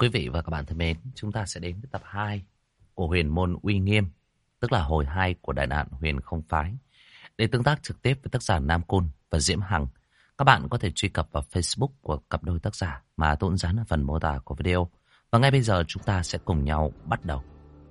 Quý vị và các bạn thân mến, chúng ta sẽ đến với tập 2 của Huyền Môn Uy Nghiêm, tức là hồi 2 của đại nạn Huyền Không Phái. Để tương tác trực tiếp với tác giả Nam Côn và Diễm Hằng, các bạn có thể truy cập vào Facebook của cặp đôi tác giả mà tôi dán ở phần mô tả của video. Và ngay bây giờ chúng ta sẽ cùng nhau bắt đầu.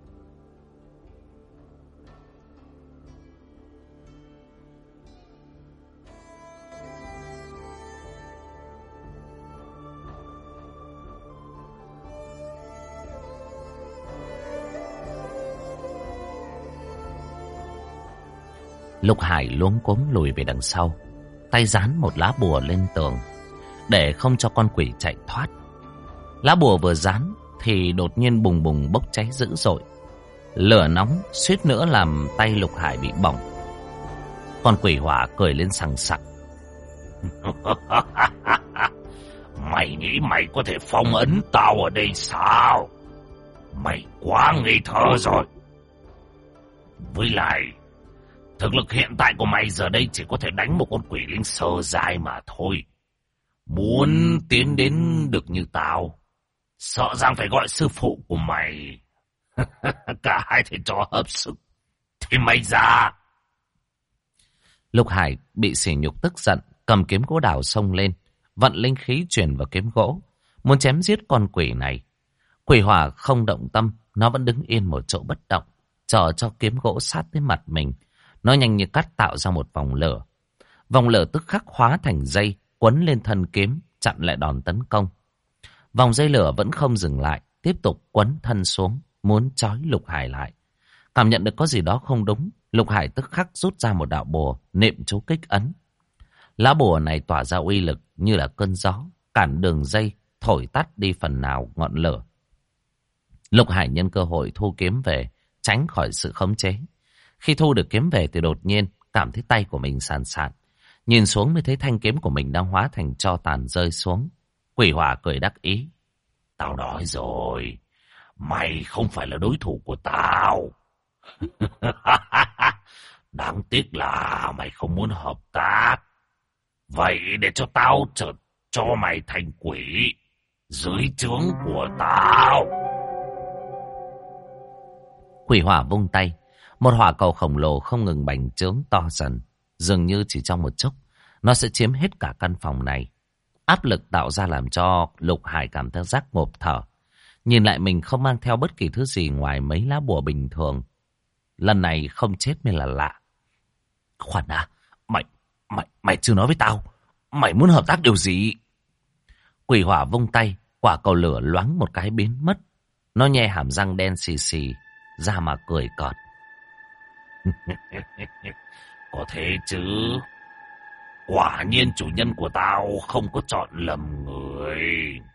Lục Hải luống cuống lùi về đằng sau, tay dán một lá bùa lên tường để không cho con quỷ chạy thoát. Lá bùa vừa dán thì đột nhiên bùng bùng bốc cháy dữ dội. Lửa nóng suýt nữa làm tay Lục Hải bị bỏng. Con quỷ hỏa cười lên sằng sặc. Mày nghĩ mày có thể phong ấn tao ở đây sao? Mày quá ngây thơ rồi. Với lại, thực lực hiện tại của mày giờ đây chỉ có thể đánh một con quỷ linh sơ giai mà thôi. Muốn tiến đến được như tao, sợ rằng phải gọi sư phụ của mày. Cả hai thầy trò hợp sức, thì mày ra. Lục Hải bị sỉ nhục tức giận, cầm kiếm gỗ đào xông lên, vận linh khí truyền vào kiếm gỗ, muốn chém giết con quỷ này. Quỷ hỏa không động tâm, nó vẫn đứng yên một chỗ bất động, chờ cho kiếm gỗ sát tới mặt mình. Nó nhanh như cắt tạo ra một vòng lửa. Vòng lửa tức khắc hóa thành dây, quấn lên thân kiếm, chặn lại đòn tấn công. Vòng dây lửa vẫn không dừng lại, tiếp tục quấn thân xuống, muốn trói Lục Hải lại. Cảm nhận được có gì đó không đúng, Lục Hải tức khắc rút ra một đạo bùa, niệm chú kích ấn. Lá bùa này tỏa ra uy lực như là cơn gió, cản đường dây, thổi tắt đi phần nào ngọn lửa. Lục Hải nhân cơ hội thu kiếm về, tránh khỏi sự khống chế. Khi thu được kiếm về thì đột nhiên cảm thấy tay của mình sàn sạt. Nhìn xuống mới thấy thanh kiếm của mình đang hóa thành tro tàn rơi xuống. Quỷ hỏa cười đắc ý. Tao nói rồi, mày không phải là đối thủ của tao. Đáng tiếc là mày không muốn hợp tác. Vậy để cho tao cho mày thành quỷ dưới trướng của tao. Quỷ hỏa vung tay, một hỏa cầu khổng lồ không ngừng bành trướng to dần. Dường như chỉ trong một chốc, nó sẽ chiếm hết cả căn phòng này. Áp lực tạo ra làm cho Lục Hải cảm thấy rác ngộp thở. Nhìn lại mình không mang theo bất kỳ thứ gì ngoài mấy lá bùa bình thường. Lần này không chết mới là lạ. Khoan đã, mày chưa nói với tao. Mày muốn hợp tác điều gì? Quỷ hỏa vung tay, quả cầu lửa loáng một cái biến mất. Nó nhe hàm răng đen xì xì ra mà cười cợt. Có thế chứ. Quả nhiên chủ nhân của tao không có chọn lầm người.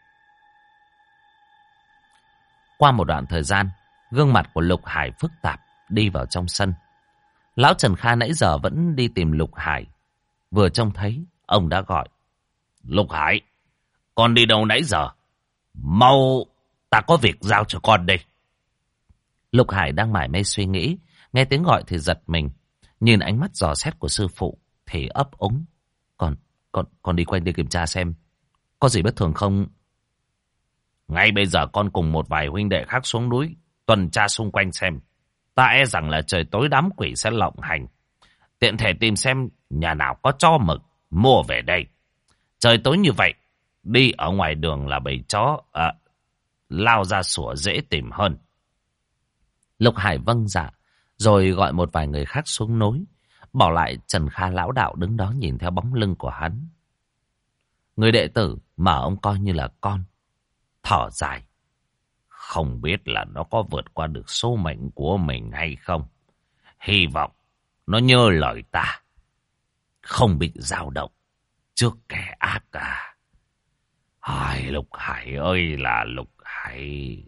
Qua một đoạn thời gian, gương mặt của Lục Hải phức tạp đi vào trong sân. Lão Trần Kha nãy giờ vẫn đi tìm Lục Hải. Vừa trông thấy, ông đã gọi. Lục Hải, con đi đâu nãy giờ? Mau, ta có việc giao cho con đây. Lục Hải đang mải mê suy nghĩ, nghe tiếng gọi thì giật mình. Nhìn ánh mắt dò xét của sư phụ thì ấp úng. Con đi quanh đi kiểm tra xem có gì bất thường không. Ngay bây giờ con cùng một vài huynh đệ khác xuống núi tuần tra xung quanh xem. Ta e rằng là trời tối đám quỷ sẽ lộng hành. Tiện thể tìm xem nhà nào có chó mực mua về đây. Trời tối như vậy, đi ở ngoài đường là bầy chó lao ra sủa dễ tìm hơn. Lục Hải vâng dạ, rồi gọi một vài người khác xuống núi, bỏ lại Trần Kha lão đạo đứng đó nhìn theo bóng lưng của hắn. Người đệ tử mà ông coi như là con, thở dài. Không biết là nó có vượt qua được số mệnh của mình hay không. Hy vọng nó nhớ lời ta, không bị dao động trước kẻ ác cả. Ai, Lục Hải ơi là Lục Hải.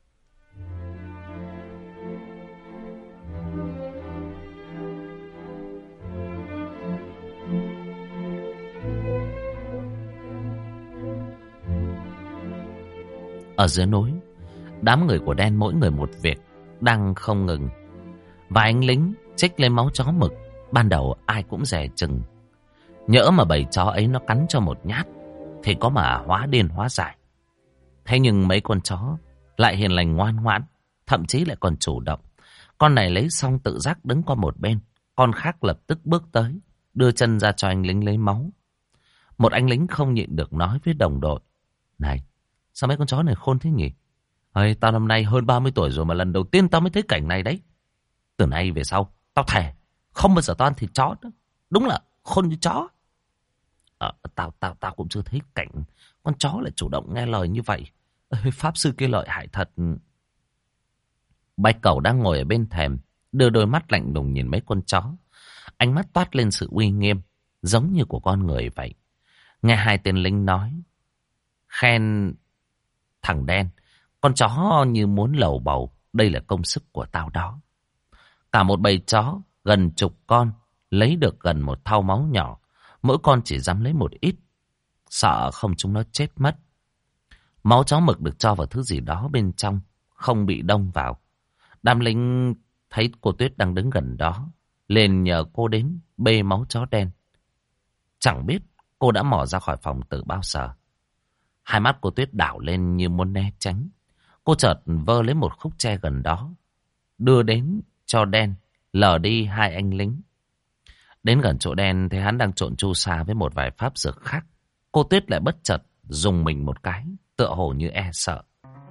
Ở dưới núi, đám người của đen mỗi người một việc đang không ngừng. Vài anh lính trích lấy máu chó mực, ban đầu ai cũng dè chừng. Nhỡ mà bầy chó ấy nó cắn cho một nhát thì có mà hóa điên hóa dại. Thế nhưng mấy con chó lại hiền lành ngoan ngoãn, thậm chí lại còn chủ động. Con này lấy xong tự giác đứng qua một bên, con khác lập tức bước tới, đưa chân ra cho anh lính lấy máu. Một anh lính không nhịn được nói với đồng đội: này, sao mấy con chó này khôn thế nhỉ? Ơi, tao năm nay hơn 30 tuổi rồi mà lần đầu tiên tao mới thấy cảnh này đấy. Từ nay về sau, tao thề không bao giờ tao ăn thịt chó nữa. Đúng là khôn như chó. Tao cũng chưa thấy cảnh con chó lại chủ động nghe lời như vậy. Pháp sư kia lợi hại thật. Bạch Cẩu đang ngồi ở bên thềm, đưa đôi mắt lạnh lùng nhìn mấy con chó. Ánh mắt toát lên sự uy nghiêm, giống như của con người vậy. Nghe hai tên lính nói, khen thằng đen, con chó như muốn lầu bầu, đây là công sức của tao đó. Cả một bầy chó, gần chục con, lấy được gần một thau máu nhỏ, mỗi con chỉ dám lấy một ít, sợ không chúng nó chết mất. Máu chó mực được cho vào thứ gì đó bên trong, không bị đông vào. Đám lính thấy cô Tuyết đang đứng gần đó, liền nhờ cô đến bê máu chó đen. Chẳng biết cô đã mò ra khỏi phòng từ bao giờ. Hai mắt cô Tuyết đảo lên như muốn né tránh. Cô chợt vơ lấy một khúc tre gần đó, đưa đến cho đen, lờ đi hai anh lính. Đến gần chỗ đen thấy hắn đang trộn chu sa với một vài pháp dược khác. Cô Tuyết lại bất chợt dùng mình một cái, tựa hồ như e sợ.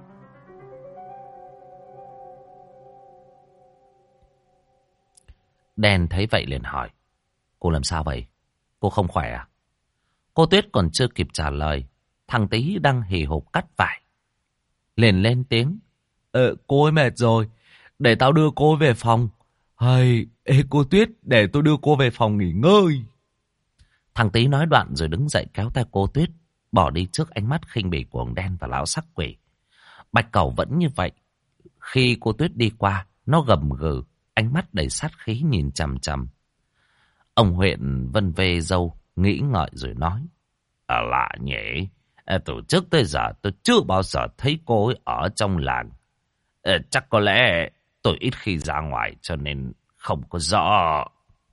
Đen thấy vậy liền hỏi: cô làm sao vậy? Cô không khỏe à? Cô Tuyết còn chưa kịp trả lời, thằng Tý đang hì hục cắt vải liền lên tiếng: cô ấy mệt rồi, để tao đưa cô về phòng. Cô Tuyết, để tôi đưa cô về phòng nghỉ ngơi. Thằng Tý nói đoạn rồi đứng dậy kéo tay cô Tuyết, bỏ đi trước ánh mắt khinh bỉ của ông Đen và lão sắc quỷ. Bạch Cẩu vẫn như vậy. Khi cô Tuyết đi qua, nó gầm gừ, ánh mắt đầy sát khí nhìn chằm chằm. Ông huyện vân vê râu, nghĩ ngợi rồi nói: lạ nhỉ, từ trước tới giờ tôi chưa bao giờ thấy cô ấy ở trong làng. Chắc có lẽ tôi ít khi ra ngoài cho nên không có rõ.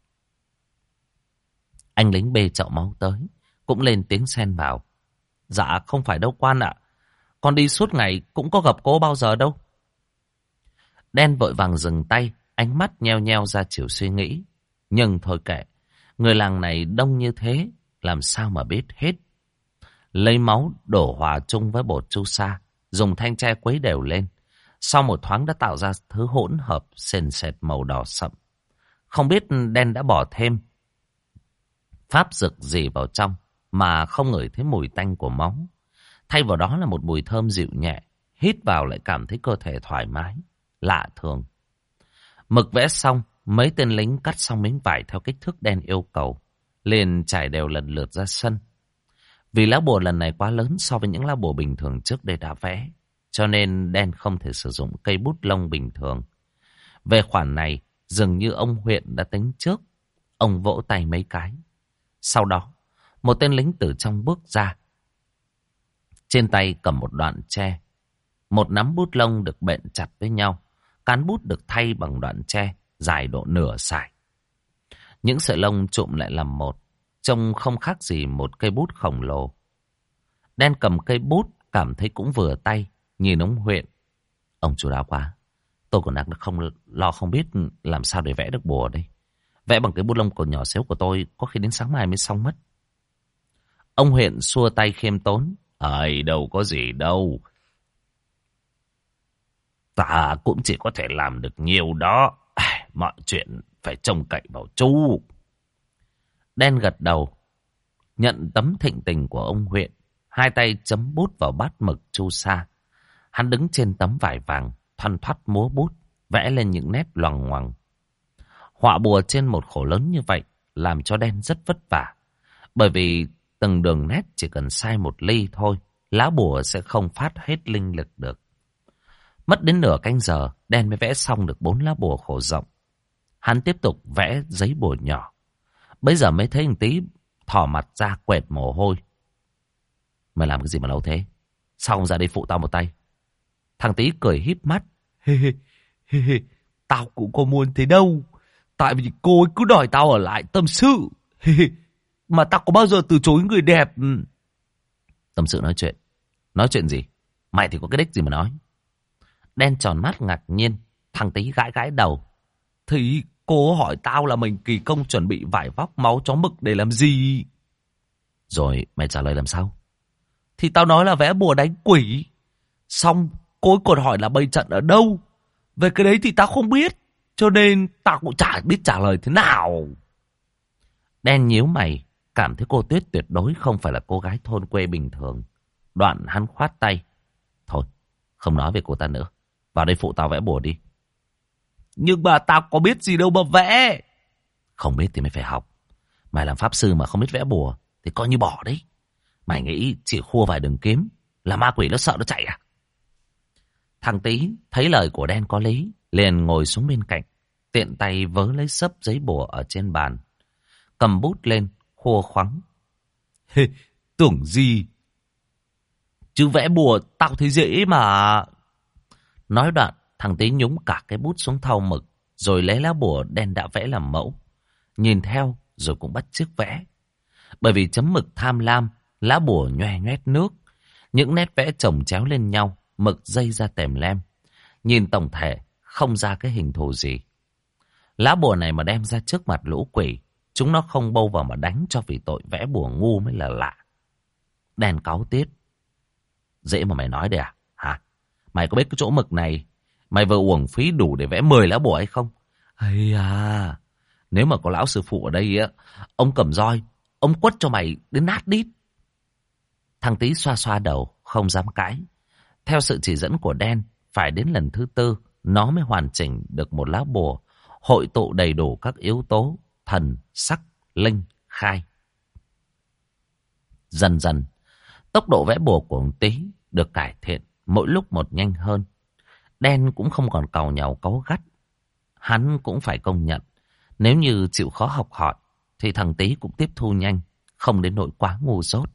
Anh lính bê chậu máu tới, cũng lên tiếng xen vào: dạ không phải đâu quan ạ, con đi suốt ngày cũng có gặp cô bao giờ đâu. Đen vội vàng dừng tay, ánh mắt nheo nheo ra chiều suy nghĩ. Nhưng thôi kệ, người làng này đông như thế, làm sao mà biết hết. Lấy máu đổ hòa chung với bột chu sa, dùng thanh tre quấy đều lên. Sau một thoáng đã tạo ra thứ hỗn hợp sền sệt màu đỏ sậm. Không biết Đen đã bỏ thêm pháp dược gì vào trong mà không ngửi thấy mùi tanh của máu. Thay vào đó là một mùi thơm dịu nhẹ, hít vào lại cảm thấy cơ thể thoải mái, lạ thường. Mực vẽ xong, mấy tên lính cắt xong miếng vải theo kích thước Đen yêu cầu, liền trải đều lần lượt ra sân. Vì lá bùa lần này quá lớn so với những lá bùa bình thường trước đây đã vẽ, cho nên Đen không thể sử dụng cây bút lông bình thường. Về khoản này, dường như ông huyện đã tính trước. Ông vỗ tay mấy cái. Sau đó, một tên lính từ trong bước ra. Trên tay cầm một đoạn tre. Một nắm bút lông được bện chặt với nhau. Cán bút được thay bằng đoạn tre, dài độ nửa sải. Những sợi lông trụm lại làm một, trông không khác gì một cây bút khổng lồ. Đen cầm cây bút, cảm thấy cũng vừa tay, nhìn ông huyện. Ông chủ đáo quá, tôi còn đang không biết làm sao để vẽ được bùa đây. Vẽ bằng cái bút lông còn nhỏ xíu của tôi, có khi đến sáng mai mới xong mất. Ông huyện xua tay khiêm tốn: đâu có gì đâu. Ta cũng chỉ có thể làm được nhiều đó. Mọi chuyện phải trông cậy vào chú. Đen gật đầu, nhận tấm thịnh tình của ông huyện. Hai tay chấm bút vào bát mực chu sa. Hắn đứng trên tấm vải vàng, thoăn thoắt múa bút, vẽ lên những nét loằng ngoằng. Họa bùa trên một khổ lớn như vậy làm cho Đen rất vất vả. Bởi vì từng đường nét chỉ cần sai một ly thôi, lá bùa sẽ không phát hết linh lực được. Mất đến nửa canh giờ, Đen mới vẽ xong được 4 lá bùa khổ rộng. Hắn tiếp tục vẽ giấy bùa nhỏ. Bây giờ mới thấy thằng Tý thò mặt ra quệt mồ hôi. Mày làm cái gì mà lâu thế? Sao không ra đây phụ tao một tay? Thằng Tý cười híp mắt. Tao cũng có muốn thế đâu. Tại vì cô ấy cứ đòi tao ở lại tâm sự. Mà tao có bao giờ từ chối người đẹp. Tâm sự nói chuyện. Nói chuyện gì? Mày thì có cái đích gì mà nói? Đen tròn mắt ngạc nhiên. Thằng Tý gãi gãi đầu. Thì cô hỏi tao là mình kỳ công chuẩn bị vải vóc máu chó mực để làm gì? Rồi mày trả lời làm sao? Thì tao nói là vẽ bùa đánh quỷ. Xong cô còn hỏi là bày trận ở đâu. Về cái đấy thì tao không biết. Cho nên tao cũng chả biết trả lời thế nào. Đen nhíu mày. Cảm thấy cô Tuyết tuyệt đối không phải là cô gái thôn quê bình thường. Đoạn hắn khoát tay. Thôi, không nói về cô ta nữa. Vào đây phụ tao vẽ bùa đi. Nhưng mà tao có biết gì đâu mà vẽ. Không biết thì mày phải học. Mày làm pháp sư mà không biết vẽ bùa thì coi như bỏ đấy. Mày nghĩ chỉ khua vài đường kiếm là ma quỷ nó sợ nó chạy à? Thằng Tý thấy lời của Đen có lý, liền ngồi xuống bên cạnh, tiện tay vớ lấy xấp giấy bùa ở trên bàn, cầm bút lên khua khoắng. Tưởng gì chứ vẽ bùa tao thấy dễ mà. Nói đoạn, thằng Tý nhúng cả cái bút xuống thau mực, rồi lấy lá bùa Đen đã vẽ làm mẫu, nhìn theo rồi cũng bắt chước vẽ. Bởi vì chấm mực tham lam, lá bùa nhoe nhoét nước, những nét vẽ chồng chéo lên nhau, mực dây ra tèm lem, nhìn tổng thể không ra cái hình thù gì. Lá bùa này mà đem ra trước mặt lũ quỷ, chúng nó không bâu vào mà đánh cho vì tội vẽ bùa ngu mới là lạ. Đen cáu tiết. Dễ mà mày nói đây à? Hả? Mày có biết cái chỗ mực này mày vừa uổng phí đủ để vẽ 10 lá bùa hay không? Hay à, nếu mà có lão sư phụ ở đây á, ông cầm roi, ông quất cho mày đến nát đít. Thằng Tý xoa xoa đầu, không dám cãi. Theo sự chỉ dẫn của Đen, phải đến lần thứ 4, nó mới hoàn chỉnh được một lá bùa, hội tụ đầy đủ các yếu tố thần, sắc, linh, khai. Dần dần, tốc độ vẽ bùa của ông Tý được cải thiện, mỗi lúc một nhanh hơn. Đen cũng không còn càu nhàu cáu gắt. Hắn cũng phải công nhận, nếu như chịu khó học hỏi, thì thằng Tý cũng tiếp thu nhanh, không đến nỗi quá ngu dốt.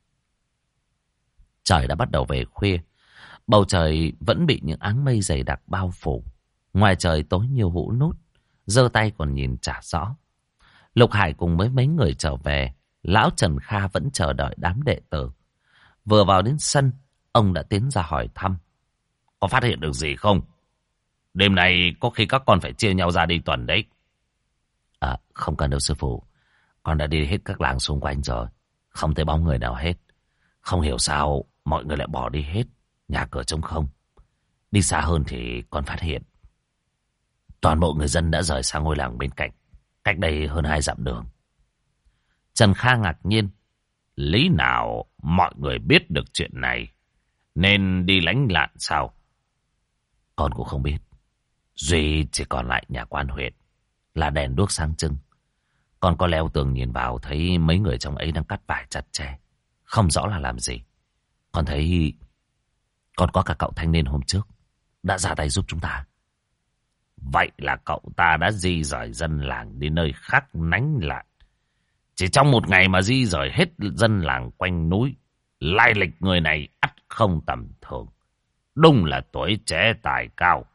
Trời đã bắt đầu về khuya, bầu trời vẫn bị những áng mây dày đặc bao phủ. Ngoài trời tối như hũ nút, giơ tay còn nhìn chả rõ. Lục Hải cùng với mấy người trở về, lão Trần Kha vẫn chờ đợi đám đệ tử. Vừa vào đến sân, ông đã tiến ra hỏi thăm. Có phát hiện được gì không? Đêm nay có khi các con phải chia nhau ra đi tuần đấy. Không cần đâu sư phụ. Con đã đi hết các làng xung quanh rồi. Không thấy bóng người nào hết. Không hiểu sao mọi người lại bỏ đi hết. Nhà cửa trống không. Đi xa hơn thì con phát hiện toàn bộ người dân đã rời sang ngôi làng bên cạnh, cách đây hơn 2 dặm đường. Trần Kha ngạc nhiên. Lý nào mọi người biết được chuyện này nên đi lánh lạn sao? Con cũng không biết. Duy chỉ còn lại nhà quan huyện là đèn đuốc sáng trưng. Con có leo tường nhìn vào thấy mấy người trong ấy đang cắt vải chặt tre, không rõ là làm gì. Con thấy còn có cả cậu thanh niên hôm trước đã ra tay giúp chúng ta. Vậy là cậu ta đã di rời dân làng đi nơi khác lánh lạn. Chỉ trong một ngày mà di rời hết dân làng quanh núi. Lai lịch người này ắt không tầm thường. Đúng là tuổi trẻ tài cao.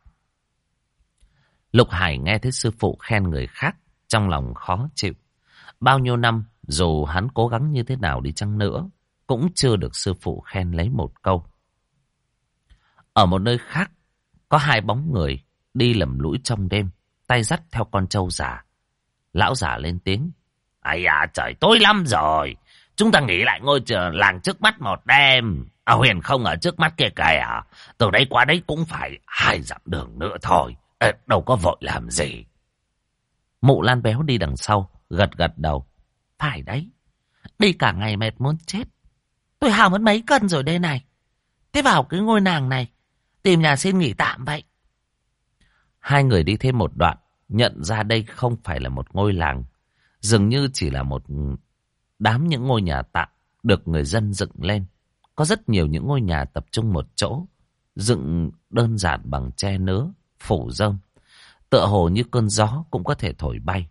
Lục Hải nghe thấy sư phụ khen người khác, trong lòng khó chịu. Bao nhiêu năm, dù hắn cố gắng như thế nào đi chăng nữa, cũng chưa được sư phụ khen lấy một câu. Ở một nơi khác, có 2 bóng người đi lầm lũi trong đêm, tay dắt theo con trâu già. Lão già lên tiếng. Ây à, trời tối lắm rồi. Chúng ta nghỉ lại ngôi trường làng trước mắt một đêm. Huyền không ở trước mắt kia kìa. Từ đây qua đấy cũng phải 2 dặm đường nữa thôi. Đâu có vội làm gì. Mụ Lan béo đi đằng sau, gật gật đầu. Phải đấy, đi cả ngày mệt muốn chết. Tôi hao mất mấy cân rồi đây này. Thế vào cái ngôi làng này, tìm nhà xin nghỉ tạm vậy. 2 người đi thêm một đoạn, nhận ra đây không phải là một ngôi làng. Dường như chỉ là một đám những ngôi nhà tạm được người dân dựng lên. Có rất nhiều những ngôi nhà tập trung một chỗ, dựng đơn giản bằng tre nứa, phủ rơm. Tựa hồ như cơn gió cũng có thể thổi bay.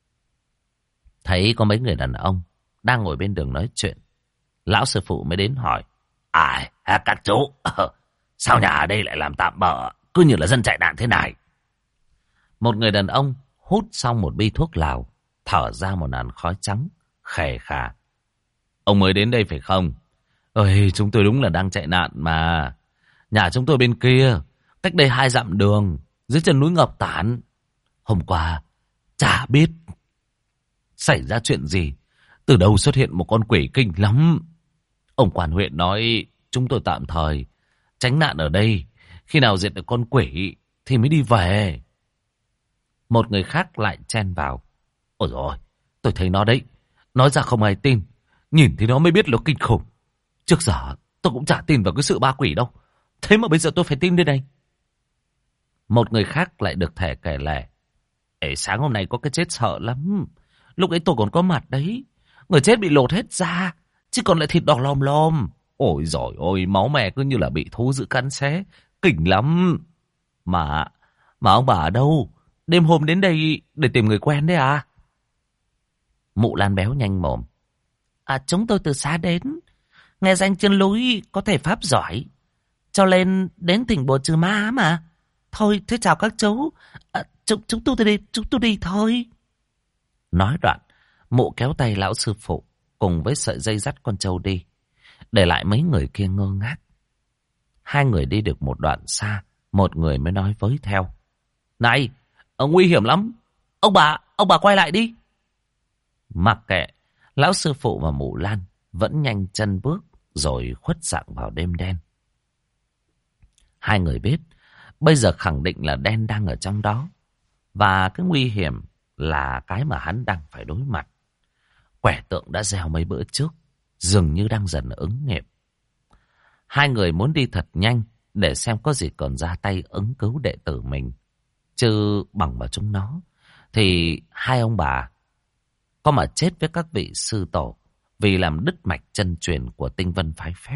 Thấy có mấy người đàn ông đang ngồi bên đường nói chuyện, lão sư phụ mới đến hỏi. Các chú, sao nhà ở đây lại làm tạm bợ, cứ như là dân chạy nạn thế này? Một người đàn ông hút xong một bi thuốc lào, thở ra một làn khói trắng, khè khà. Ông mới đến đây phải không? Ôi, chúng tôi đúng là đang chạy nạn mà. Nhà chúng tôi bên kia, cách đây 2 dặm đường, dưới chân núi Ngọc Tản. Hôm qua, chả biết xảy ra chuyện gì. Từ đâu xuất hiện một con quỷ kinh lắm. Ông quan huyện nói chúng tôi tạm thời tránh nạn ở đây. Khi nào diệt được con quỷ thì mới đi về. Một người khác lại chen vào. Ôi dồi ôi, tôi thấy nó đấy. Nói ra không ai tin. Nhìn thì nó mới biết là kinh khủng. Trước giờ tôi cũng chả tin vào cái sự ma quỷ đâu. Thế mà bây giờ tôi phải tin đây này. Một người khác lại được thể kể lể. Ê, sáng hôm nay có cái chết sợ lắm. Lúc ấy tôi còn có mặt đấy. Người chết bị lột hết da, chỉ còn lại thịt đỏ lòm lòm. Ôi giời ôi, máu me cứ như là bị thú dữ cắn xé. Kinh lắm. Mà ông bà ở đâu? Đêm hôm đến đây để tìm người quen đấy à? Mụ Lan béo nhanh mồm. Chúng tôi từ xa đến. Nghe danh chân núi có thể pháp giỏi, cho nên đến thỉnh bùa trừ ma mà. Thôi, thế chào các chú. Chúng tôi đi thôi. Nói đoạn, mụ kéo tay lão sư phụ cùng với sợi dây dắt con trâu đi, để lại mấy người kia ngơ ngác. Hai người đi được một đoạn xa, một người mới nói với theo. Này, nguy hiểm lắm. Ông bà quay lại đi. Mặc kệ, lão sư phụ và mụ Lan vẫn nhanh chân bước rồi khuất dạng vào đêm đen. Hai người biết, bây giờ khẳng định là đen đang ở trong đó. Và cái nguy hiểm là cái mà hắn đang phải đối mặt. Quẻ tượng đã gieo mấy bữa trước, dường như đang dần ứng nghiệm. Hai người muốn đi thật nhanh để xem có gì còn ra tay ứng cứu đệ tử mình. Chứ bằng vào chúng nó thì hai ông bà có mà chết với các vị sư tổ vì làm đứt mạch chân truyền của Tinh Vân phái phép.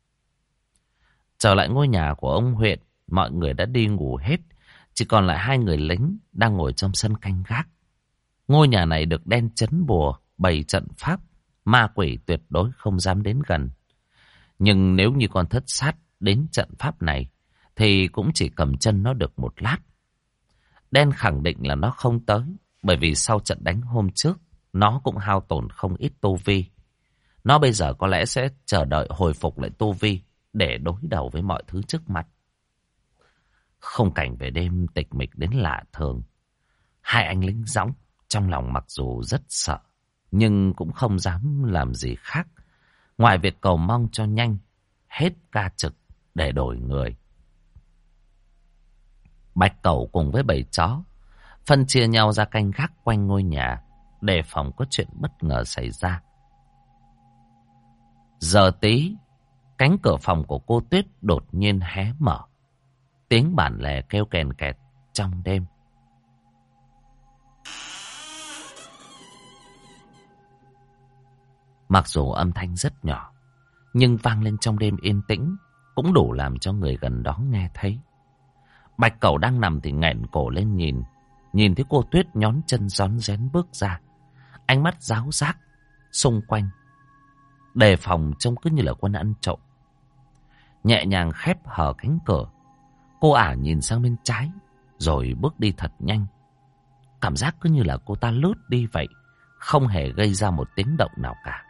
Trở lại ngôi nhà của ông huyện, mọi người đã đi ngủ hết. Chỉ còn lại hai người lính đang ngồi trong sân canh gác. Ngôi nhà này được đen chấn bùa, bày trận pháp, ma quỷ tuyệt đối không dám đến gần. Nhưng nếu như con thất sát đến trận pháp này thì cũng chỉ cầm chân nó được một lát. Đen khẳng định là nó không tới, bởi vì sau trận đánh hôm trước nó cũng hao tổn không ít tu vi. Nó bây giờ có lẽ sẽ chờ đợi hồi phục lại tu vi để đối đầu với mọi thứ trước mặt. Khung cảnh về đêm tịch mịch đến lạ thường. Hai anh lính dõng trong lòng mặc dù rất sợ, nhưng cũng không dám làm gì khác ngoài việc cầu mong cho nhanh hết ca trực để đổi người. Bạch Cẩu cùng với bầy chó phân chia nhau ra canh gác quanh ngôi nhà, đề phòng có chuyện bất ngờ xảy ra. Giờ tí, cánh cửa phòng của cô Tuyết đột nhiên hé mở. Tiếng bản lề kêu kèn kẹt trong đêm. Mặc dù âm thanh rất nhỏ, nhưng vang lên trong đêm yên tĩnh cũng đủ làm cho người gần đó nghe thấy. Bạch Cẩu đang nằm thì nghẹn cổ lên nhìn thấy cô Tuyết nhón chân rón rén bước ra, ánh mắt ráo rác xung quanh, đề phòng trông cứ như là quân ăn trộm. Nhẹ nhàng khép hở cánh cửa, cô ả nhìn sang bên trái rồi bước đi thật nhanh. Cảm giác cứ như là cô ta lướt đi vậy, không hề gây ra một tiếng động nào cả.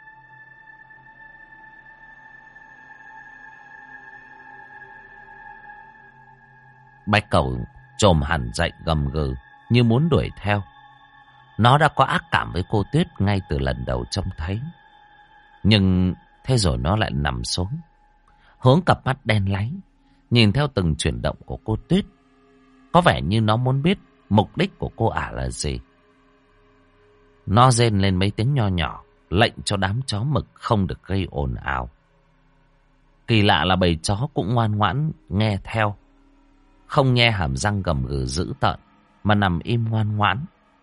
Bạch Cẩu chồm hẳn dậy gầm gừ như muốn đuổi theo. Nó đã có ác cảm với cô Tuyết ngay từ lần đầu trông thấy. Nhưng thế rồi nó lại nằm xuống, hướng cặp mắt đen láy nhìn theo từng chuyển động của cô Tuyết. Có vẻ như nó muốn biết mục đích của cô ả là gì. Nó rên lên mấy tiếng nho nhỏ, lệnh cho đám chó mực không được gây ồn ào. Kỳ lạ là bầy chó cũng ngoan ngoãn nghe theo, không nhe hàm răng gầm gừ dữ tợn, mà nằm im ngoan ngoãn.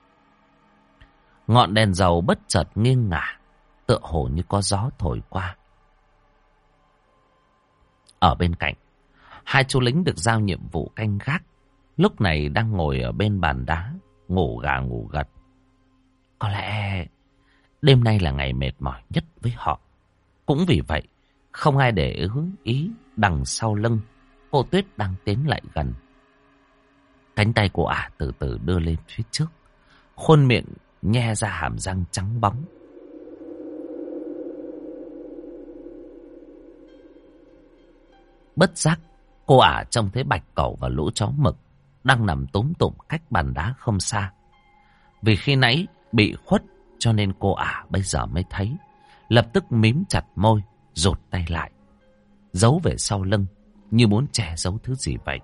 Ngọn đèn dầu bất chợt nghiêng ngả, tựa hồ như có gió thổi qua. Ở bên cạnh, hai chú lính được giao nhiệm vụ canh gác lúc này đang ngồi ở bên bàn đá, ngủ gà ngủ gật. Có lẽ đêm nay là ngày mệt mỏi nhất với họ. Cũng vì vậy, không ai để ý đằng sau lưng cô Tuyết đang tiến lại gần. Cánh tay cô ả từ từ đưa lên phía trước, khuôn miệng nhe ra hàm răng trắng bóng. Bất giác, cô ả trông thấy Bạch Cẩu và lũ chó mực đang nằm túm tụm cách bàn đá không xa. Vì khi nãy bị khuất cho nên cô ả bây giờ mới thấy. Lập tức mím chặt môi, rụt tay lại, giấu về sau lưng như muốn che giấu thứ gì vậy.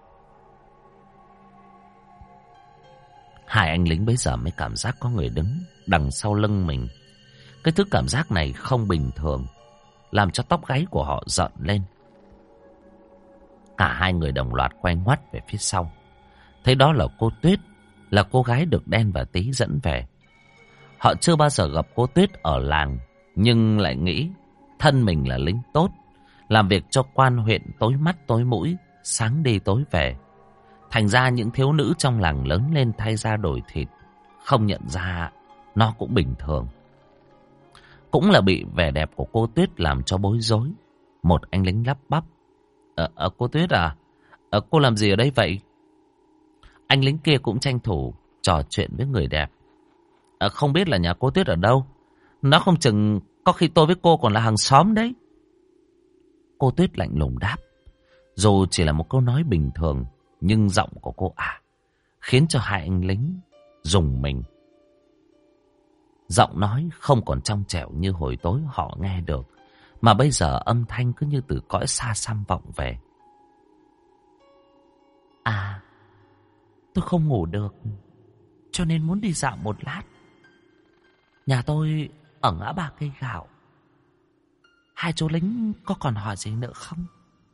Hai anh lính bây giờ mới cảm giác có người đứng đằng sau lưng mình. Cái thứ cảm giác này không bình thường, làm cho tóc gáy của họ rợn lên. Cả hai người đồng loạt quay ngoắt về phía sau. Thấy đó là cô Tuyết, là cô gái được Đen và Tí dẫn về. Họ chưa bao giờ gặp cô Tuyết ở làng, nhưng lại nghĩ thân mình là lính tốt, làm việc cho quan huyện tối mắt tối mũi, sáng đi tối về. Thành ra những thiếu nữ trong làng lớn lên thay da đổi thịt, không nhận ra nó cũng bình thường. Cũng là bị vẻ đẹp của cô Tuyết làm cho bối rối. Một anh lính lắp bắp: Cô Tuyết à? Cô làm gì ở đây vậy? Anh lính kia cũng tranh thủ trò chuyện với người đẹp. Không biết là nhà cô Tuyết ở đâu. Nó không chừng có khi tôi với cô còn là hàng xóm đấy. Cô Tuyết lạnh lùng đáp. Dù chỉ là một câu nói bình thường, nhưng giọng của cô ả khiến cho hai anh lính rùng mình. Giọng nói không còn trong trẻo như hồi tối họ nghe được, mà bây giờ âm thanh cứ như từ cõi xa xăm vọng về. Tôi không ngủ được, cho nên muốn đi dạo một lát. Nhà tôi ở ngã ba cây gạo. Hai chú lính có còn hỏi gì nữa không?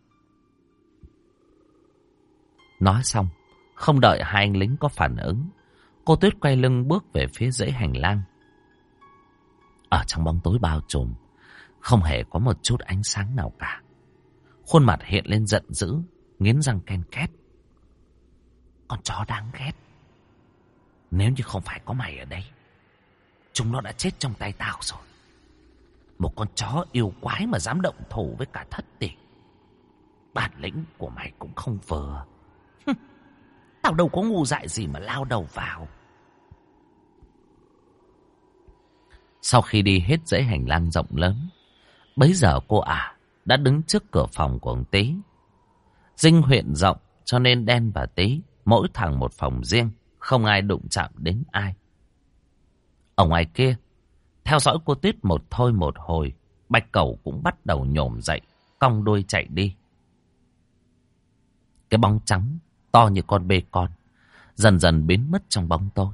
Nói xong, không đợi hai anh lính có phản ứng, cô Tuyết quay lưng bước về phía dãy hành lang. Ở trong bóng tối bao trùm, không hề có một chút ánh sáng nào cả. Khuôn mặt hiện lên giận dữ, nghiến răng ken két. Con chó đáng ghét. Nếu như không phải có mày ở đây, chúng nó đã chết trong tay tao rồi. Một con chó yêu quái mà dám động thủ với cả thất tỷ. Bản lĩnh của mày cũng không vừa. Tao đâu có ngu dại gì mà lao đầu vào. Sau khi đi hết dãy hành lang rộng lớn, bấy giờ cô ả đã đứng trước cửa phòng của ông Tý. Dinh huyện rộng cho nên Đen và Tý mỗi thằng một phòng riêng, không ai đụng chạm đến ai. Ở ngoài kia, theo dõi cô Tuyết một thôi một hồi, Bạch Cẩu cũng bắt đầu nhổm dậy, cong đuôi chạy đi. Cái bóng trắng to như con bê con dần dần biến mất trong bóng tối.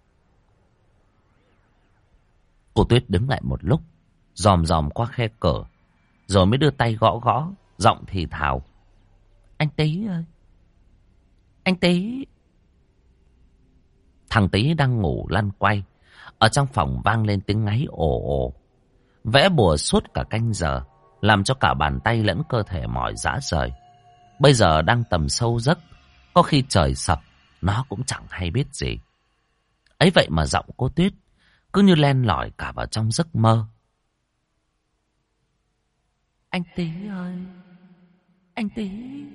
Cô Tuyết đứng lại một lúc, dòm dòm qua khe cửa, rồi mới đưa tay gõ gõ, giọng thì thào: Anh Tý ơi! Anh Tý! Thằng Tý đang ngủ lăn quay. Ở trong phòng vang lên tiếng ngáy ồ ồ. Vẽ bùa suốt cả canh giờ, làm cho cả bàn tay lẫn cơ thể mỏi rã rời. Bây giờ đang tầm sâu giấc, có khi trời sập, nó cũng chẳng hay biết gì. Ấy vậy mà giọng cô Tuyết cứ như len lỏi cả vào trong giấc mơ. Anh Tý ơi! Anh Tý!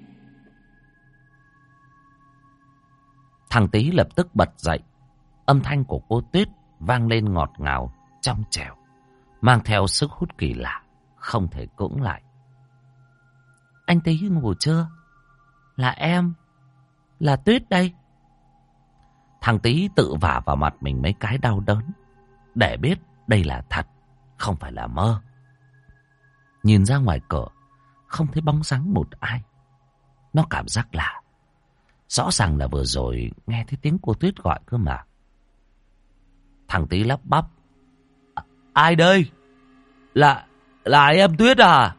Thằng Tý lập tức bật dậy. Âm thanh của cô Tuyết vang lên ngọt ngào, trong trẻo, mang theo sức hút kỳ lạ, không thể cưỡng lại. Anh Tý ngủ chưa? Là em, là Tuyết đây. Thằng Tý tự vả vào mặt mình mấy cái đau đớn, để biết đây là thật, không phải là mơ. Nhìn ra ngoài cửa, không thấy bóng dáng một ai. Nó cảm giác lạ. Rõ ràng là vừa rồi nghe thấy tiếng cô Tuyết gọi cơ mà. Thằng Tý lắp bắp: Ai đây? Là em Tuyết à?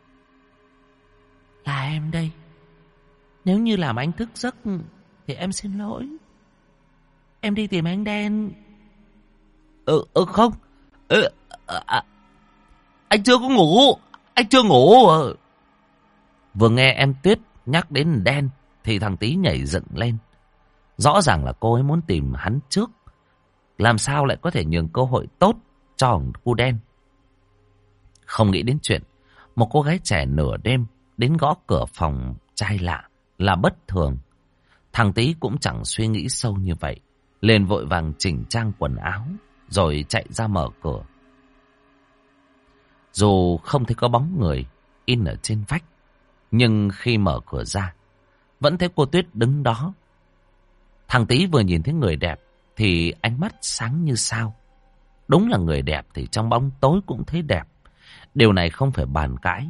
Là em đây. Nếu như làm anh thức giấc thì em xin lỗi. Em đi tìm anh Đen. Không. Anh chưa có ngủ. Anh chưa ngủ. Vừa nghe em Tuyết nhắc đến Đen thì thằng Tý nhảy dựng lên. Rõ ràng là cô ấy muốn tìm hắn trước. Làm sao lại có thể nhường cơ hội tốt cho cu Đen. Không nghĩ đến chuyện một cô gái trẻ nửa đêm đến gõ cửa phòng trai lạ là bất thường. Thằng Tý cũng chẳng suy nghĩ sâu như vậy, liền vội vàng chỉnh trang quần áo rồi chạy ra mở cửa. Dù không thấy có bóng người in ở trên vách, Nhưng khi mở cửa ra, vẫn thấy cô Tuyết đứng đó. Thằng Tý vừa nhìn thấy người đẹp thì ánh mắt sáng như sao. Đúng là người đẹp thì trong bóng tối cũng thấy đẹp. Điều này không phải bàn cãi.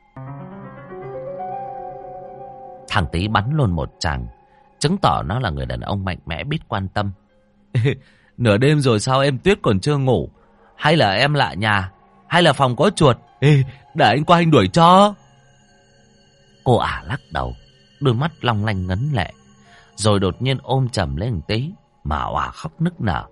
Thằng Tý bắn luôn một tràng, chứng tỏ nó là người đàn ông mạnh mẽ biết quan tâm. Nửa đêm rồi sao em Tuyết còn chưa ngủ? Hay là em lạ nhà? Hay là phòng có chuột? Để anh qua anh đuổi cho. Cô ả lắc đầu, đôi mắt long lanh ngấn lệ. Rồi đột nhiên ôm chầm lên Tý mà òa khóc nức nở.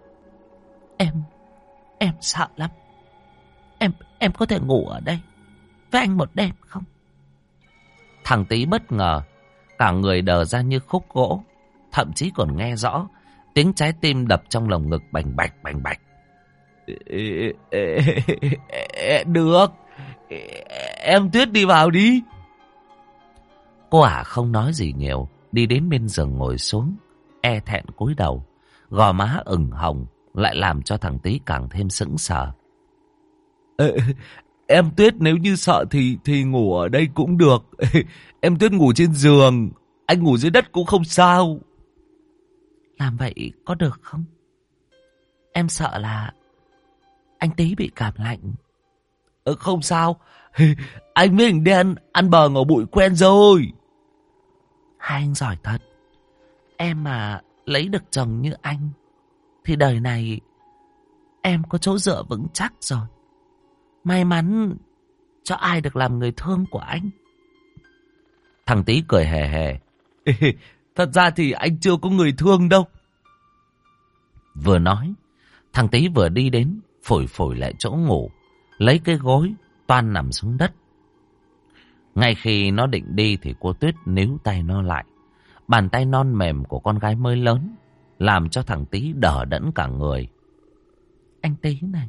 Em sợ lắm. Em có thể ngủ ở đây với anh một đêm không? Thằng Tý bất ngờ, cả người đờ ra như khúc gỗ, thậm chí còn nghe rõ tiếng trái tim đập trong lồng ngực bành bạch bành bạch. Được, em Tuyết đi vào đi. Cô ả không nói gì nhiều, đi đến bên giường ngồi xuống, e thẹn cúi đầu, gò má ửng hồng lại làm cho thằng Tý càng thêm sững sờ. Em Tuyết nếu như sợ thì ngủ ở đây cũng được. Em Tuyết ngủ trên giường, anh ngủ dưới đất cũng không sao. Làm vậy có được không? Em sợ là anh Tý bị cảm lạnh. Không sao, anh với hình đen ăn bờ ngỏ bụi quen rồi. Hai anh giỏi thật. Em mà lấy được chồng như anh thì đời này em có chỗ dựa vững chắc rồi. May mắn cho ai được làm người thương của anh. Thằng Tý cười hề hề. Thật ra thì anh chưa có người thương đâu. Vừa nói, thằng Tý vừa đi đến phủi phủi lại chỗ ngủ, lấy cái gối toan nằm xuống đất. Ngay khi nó định đi thì cô Tuyết níu tay nó lại. Bàn tay non mềm của con gái mới lớn làm cho thằng Tý đờ đẫn cả người. Anh Tý này,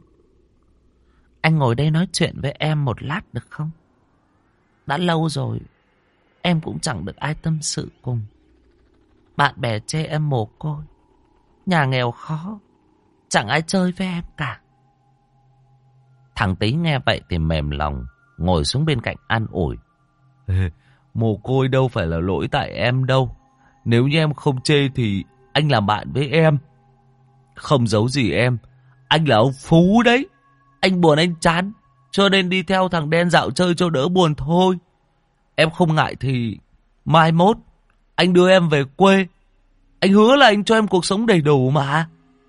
anh ngồi đây nói chuyện với em một lát được không? Đã lâu rồi em cũng chẳng được ai tâm sự cùng. Bạn bè chê em mồ côi, nhà nghèo khó, chẳng ai chơi với em cả. Thằng Tý nghe vậy thì mềm lòng, ngồi xuống bên cạnh an ủi. Mồ côi đâu phải là lỗi tại em đâu. Nếu như em không chê thì anh làm bạn với em. Không giấu gì em, anh là ông Phú đấy. Anh buồn anh chán, cho nên đi theo thằng đen dạo chơi cho đỡ buồn thôi. Em không ngại thì mai mốt anh đưa em về quê. Anh hứa là anh cho em cuộc sống đầy đủ mà.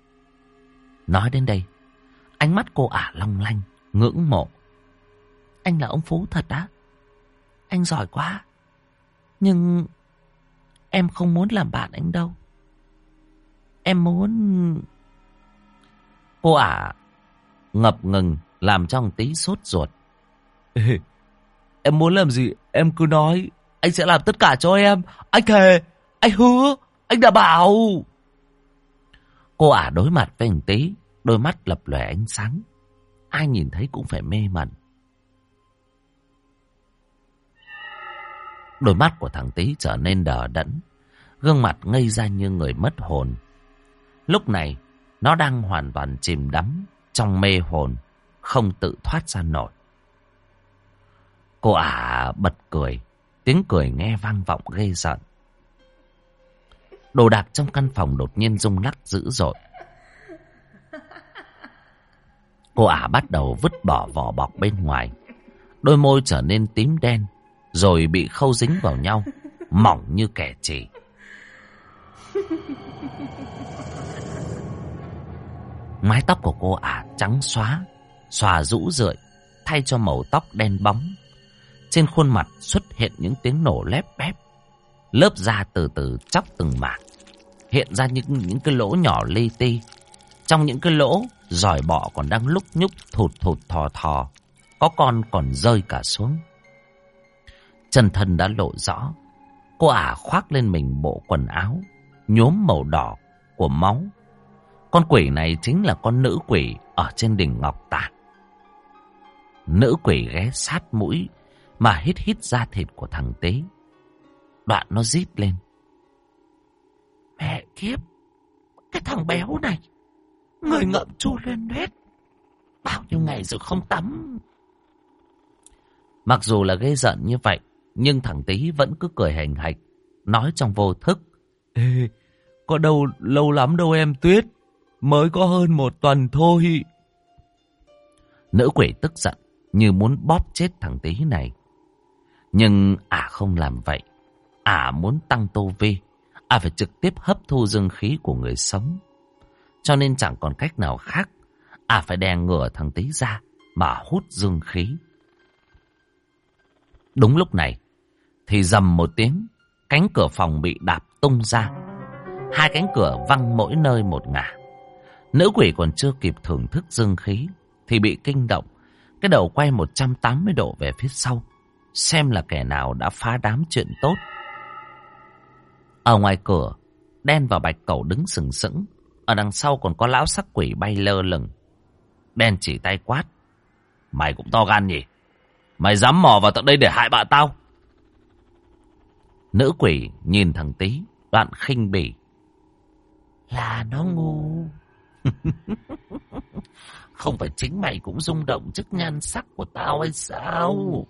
Nói đến đây, ánh mắt cô ả long lanh, ngưỡng mộ. Anh là ông Phú thật á? Anh giỏi quá. Nhưng em không muốn làm bạn anh đâu. Em muốn... Cô ả ngập ngừng làm cho thằng Tý sốt ruột. Em muốn làm gì em cứ nói, anh sẽ làm tất cả cho em. Anh thề, anh hứa, anh đã bảo. Cô ả đối mặt với thằng Tý, đôi mắt lập lòe ánh sáng. Ai nhìn thấy cũng phải mê mẩn. Đôi mắt của thằng Tý trở nên đờ đẫn, gương mặt ngây ra như người mất hồn. Lúc này nó đang hoàn toàn chìm đắm trong mê hồn, không tự thoát ra nổi. Cô ả bật cười, tiếng cười nghe vang vọng ghê rợn. Đồ đạc trong căn phòng đột nhiên rung lắc dữ dội. Cô ả bắt đầu vứt bỏ vỏ bọc bên ngoài. Đôi môi trở nên tím đen, rồi bị khâu dính vào nhau, mỏng như kẻ chỉ. Mái tóc của cô ả trắng xòa rũ rượi, thay cho màu tóc đen bóng. Trên khuôn mặt xuất hiện những tiếng nổ lép bép. Lớp da từ từ chóc từng mảng, hiện ra những cái lỗ nhỏ li ti. Trong những cái lỗ, giòi bọ còn đang lúc nhúc thụt thụt thò thò, có con còn rơi cả xuống. Chân thân đã lộ rõ. Cô ả khoác lên mình bộ quần áo nhuốm màu đỏ của máu. Con quỷ này chính là con nữ quỷ ở trên đỉnh Ngọc Tản. Nữ quỷ ghé sát mũi mà hít hít da thịt của thằng Tý. Đoạn nó rít lên. Mẹ kiếp, cái thằng béo này, người ngậm chu lên hết. Bao nhiêu ngày rồi không tắm. Mặc dù là ghê giận như vậy, Nhưng thằng Tý vẫn cứ cười hành hạch, nói trong vô thức. Ê, có đâu lâu lắm đâu em Tuyết, mới có hơn 1 tuần thôi. Nữ quỷ tức giận như muốn bóp chết thằng Tý này. Nhưng không làm vậy. Muốn tăng tô vi, phải trực tiếp hấp thu dương khí của người sống. Cho nên chẳng còn cách nào khác, phải đè ngửa thằng Tý ra mà hút dương khí. Đúng lúc này thì rầm một tiếng, cánh cửa phòng bị đạp tung ra. 2 cánh cửa văng mỗi nơi một ngả. Nữ quỷ còn chưa kịp thưởng thức dương khí thì bị kinh động. Cái đầu quay 180 độ về phía sau, xem là kẻ nào đã phá đám chuyện tốt. Ở ngoài cửa, Đen và Bạch Cẩu đứng sừng sững. Ở đằng sau còn có lão sắc quỷ bay lơ lửng. Đen chỉ tay quát. Mày cũng to gan nhỉ? Mày dám mò vào tận đây để hại bạn tao? Nữ quỷ nhìn thằng Tý, đoạn khinh bỉ. Là nó ngu. Không phải chính mày cũng rung động trước nhan sắc của tao hay sao?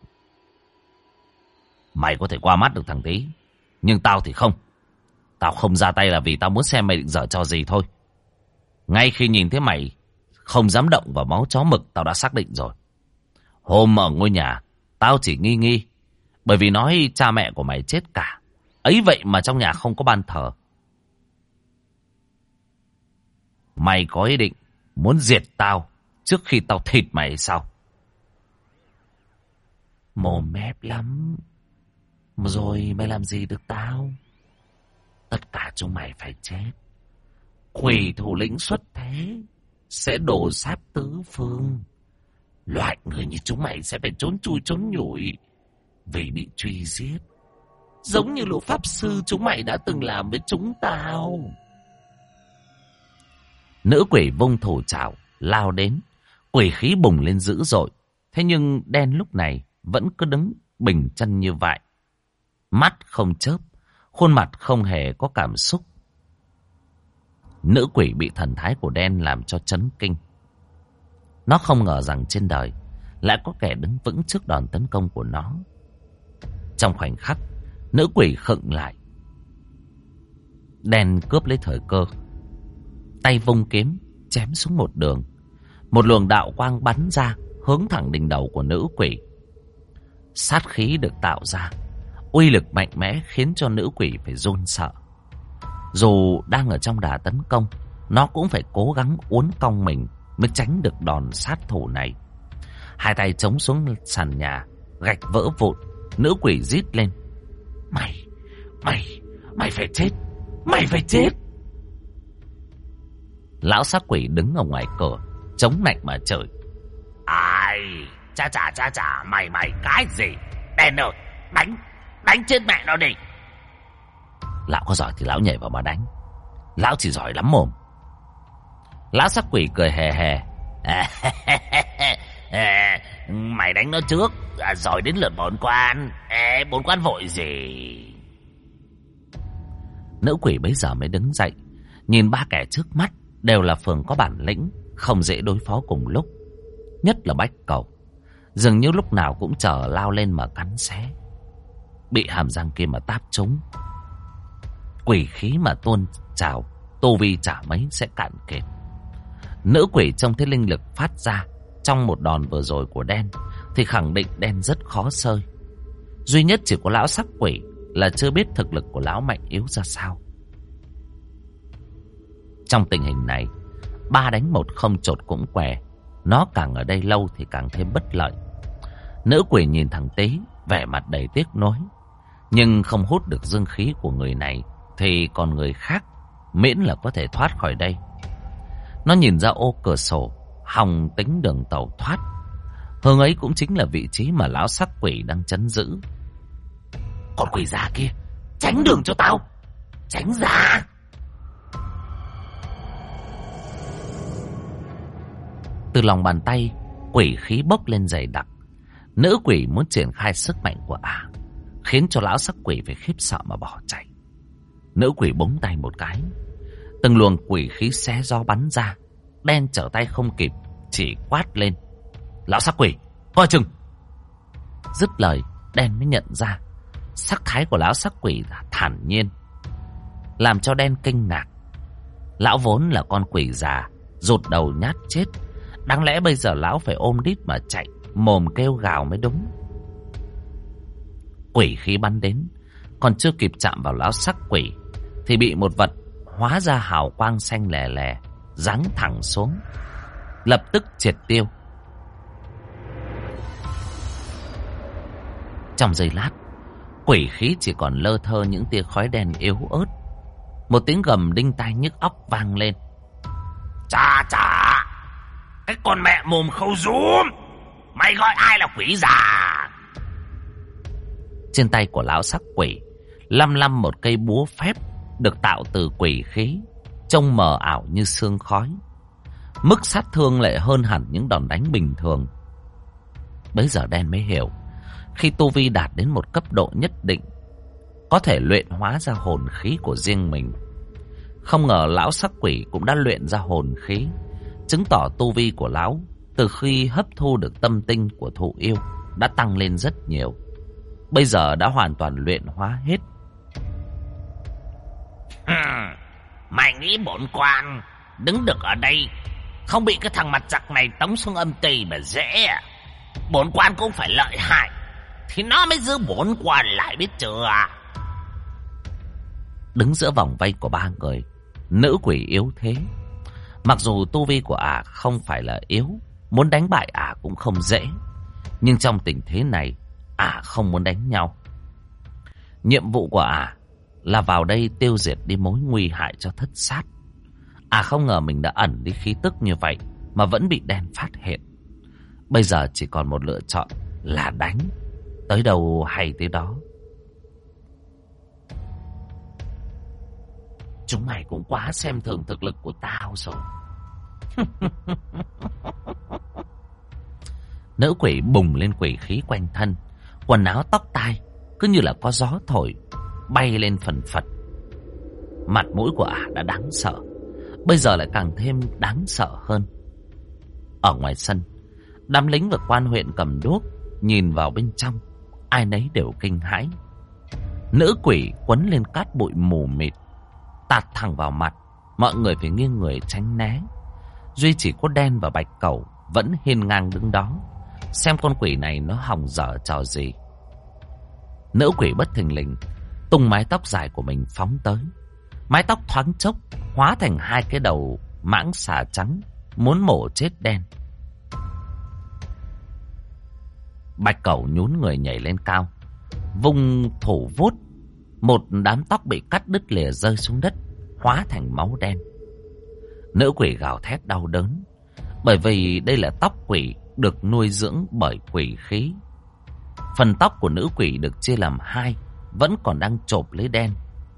Mày có thể qua mắt được thằng Tý, nhưng tao thì không. Tao không ra tay là vì tao muốn xem mày định giở trò gì thôi. Ngay khi nhìn thấy mày không dám động vào máu chó mực, tao đã xác định rồi. Hôm ở ngôi nhà, tao chỉ nghi, bởi vì nói cha mẹ của mày chết cả. Ấy vậy mà trong nhà không có ban thờ. Mày có ý định muốn diệt tao trước khi tao thịt mày sao? Mồm mép lắm. Rồi mày làm gì được tao? Tất cả chúng mày phải chết. Quỷ thủ lĩnh xuất thế, sẽ đổ sát tứ phương. Loại người như chúng mày sẽ phải trốn chui trốn nhủi vì bị truy giết, giống như lũ pháp sư chúng mày đã từng làm với chúng tao. Nữ quỷ vung thủ trảo lao đến, quỷ khí bùng lên dữ dội. Thế nhưng Đen lúc này vẫn cứ đứng bình chân như vậy, mắt không chớp, khuôn mặt không hề có cảm xúc. Nữ quỷ bị thần thái của Đen làm cho chấn kinh. Nó không ngờ rằng trên đời lại có kẻ đứng vững trước đòn tấn công của nó. Trong khoảnh khắc, nữ quỷ khựng lại. Đen cướp lấy thời cơ, tay vung kiếm chém xuống một đường. Một luồng đạo quang bắn ra hướng thẳng đỉnh đầu của nữ quỷ. Sát khí được tạo ra, uy lực mạnh mẽ khiến cho nữ quỷ phải run sợ. Dù đang ở trong đà tấn công, nó cũng phải cố gắng uốn cong mình mới tránh được đòn sát thủ này. 2 tay chống xuống sàn nhà, gạch vỡ vụn. Nữ quỷ rít lên. Mày phải chết. Mày phải chết. Lão sát quỷ đứng ở ngoài cửa, chống nạnh mà chửi. Ai, cha, mày cái gì? Đen ơi, đánh chết mẹ nó đi. Lão có giỏi thì lão nhảy vào mà đánh. Lão chỉ giỏi lắm mồm. Lão sát quỷ cười hề hề. Mày đánh nó trước, rồi đến lượt bổn quan. Bổn quan vội gì? Nữ quỷ bấy giờ mới đứng dậy, nhìn 3 kẻ trước mắt đều là phường có bản lĩnh, không dễ đối phó cùng lúc. Nhất là Bách Cẩu, dường như lúc nào cũng chờ lao lên mà cắn xé. Bị hàm răng kia mà táp trúng, quỷ khí mà tuôn trào, tu vi chả mấy sẽ cạn kiệt. Nữ quỷ trông thấy linh lực phát ra trong một đòn vừa rồi của Đen thì khẳng định Đen rất khó sơi. Duy nhất chỉ có lão sắc quỷ là chưa biết thực lực của lão mạnh yếu ra sao. Trong tình hình này, 3 đánh 1 không chột cũng què. Nó càng ở đây lâu thì càng thêm bất lợi. Nữ quỷ nhìn thằng Tý, vẻ mặt đầy tiếc nuối. Nhưng không hút được dương khí của người này thì còn người khác, miễn là có thể thoát khỏi đây. Nó nhìn ra ô cửa sổ, hòng tính đường tàu thoát. Hướng ấy cũng chính là vị trí mà lão sắc quỷ đang trấn giữ. Con quỷ già kia, tránh đường cho tao, tránh ra. Từ lòng bàn tay, quỷ khí bốc lên dày đặc. Nữ quỷ muốn triển khai sức mạnh của khiến cho lão sắc quỷ phải khiếp sợ mà bỏ chạy. Nữ quỷ búng tay một cái, từng luồng quỷ khí xé gió bắn ra. Đen trở tay không kịp, chỉ quát lên. Lão sắc quỷ, coi chừng. Dứt lời, Đen mới nhận ra Sắc thái của lão sắc quỷ thản nhiên, làm cho đen kinh ngạc. Lão vốn là con quỷ già, rụt đầu nhát chết. Đáng lẽ bây giờ lão phải ôm đít mà chạy, mồm kêu gào mới đúng. Quỷ khí bắn đến, còn chưa kịp chạm vào lão sắc quỷ thì bị một vật hóa ra hào quang xanh lè lè giáng thẳng xuống, lập tức triệt tiêu. Trong giây lát, quỷ khí chỉ còn lơ thơ những tia khói đen yếu ớt. Một tiếng gầm đinh tai nhức óc vang lên. Chà chà, cái con mẹ mồm khâu rúm, mày gọi ai là quỷ già? Trên tay của lão sắc quỷ lăm lăm một cây búa phép được tạo từ quỷ khí, trông mờ ảo như sương khói. Mức sát thương lại hơn hẳn những đòn đánh bình thường. Bấy giờ đen mới hiểu, khi tu vi đạt đến một cấp độ nhất định, có thể luyện hóa ra hồn khí của riêng mình. Không ngờ lão sắc quỷ cũng đã luyện ra hồn khí, chứng tỏ tu vi của lão từ khi hấp thu được tâm tinh của thụ yêu đã tăng lên rất nhiều. Bây giờ đã hoàn toàn luyện hóa hết. Mày nghĩ bổn quan đứng được ở đây không bị cái thằng mặt giặc này tống xuống âm ty mà dễ à? Bổn quan cũng phải lợi hại thì nó mới giữ bổn quan lại, biết chưa? Đứng giữa vòng vây của ba người, nữ quỷ yếu thế. Mặc dù tu vi của ả không phải là yếu, muốn đánh bại ả cũng không dễ. Nhưng trong tình thế này, ả không muốn đánh nhau. Nhiệm vụ của ả là vào đây tiêu diệt đi mối nguy hại cho thất sát. Ả không ngờ mình đã ẩn đi khí tức như vậy mà vẫn bị đen phát hiện. Bây giờ chỉ còn một lựa chọn là đánh. Tới đâu hay tới đó. Chúng mày cũng quá xem thường thực lực của tao rồi. Nữ quỷ bùng lên quỷ khí quanh thân, quần áo tóc tai cứ như là có gió thổi bay lên phần phật. Mặt mũi của ả đã đáng sợ, bây giờ lại càng thêm đáng sợ hơn. Ở ngoài sân, đám lính và quan huyện cầm đuốc nhìn vào bên trong, ai nấy đều kinh hãi. Nữ quỷ quấn lên cát bụi mù mịt, tạt thẳng vào mặt, mọi người phải nghiêng người tránh né. Duy chỉ có đen và bạch cẩu vẫn hiên ngang đứng đó, xem con quỷ này nó hòng dở trò gì. Nữ quỷ bất thình lình tung mái tóc dài của mình phóng tới. Mái tóc thoáng chốc hóa thành hai cái đầu mãng xà trắng, muốn mổ chết đen. Bạch cẩu nhún người nhảy lên cao, vung thủ vuốt, một đám tóc bị cắt đứt lìa rơi xuống đất, hóa thành máu đen. Nữ quỷ gào thét đau đớn, bởi vì đây là tóc quỷ được nuôi dưỡng bởi quỷ khí. Phần tóc của nữ quỷ được chia làm hai, vẫn còn đang chộp lấy đen.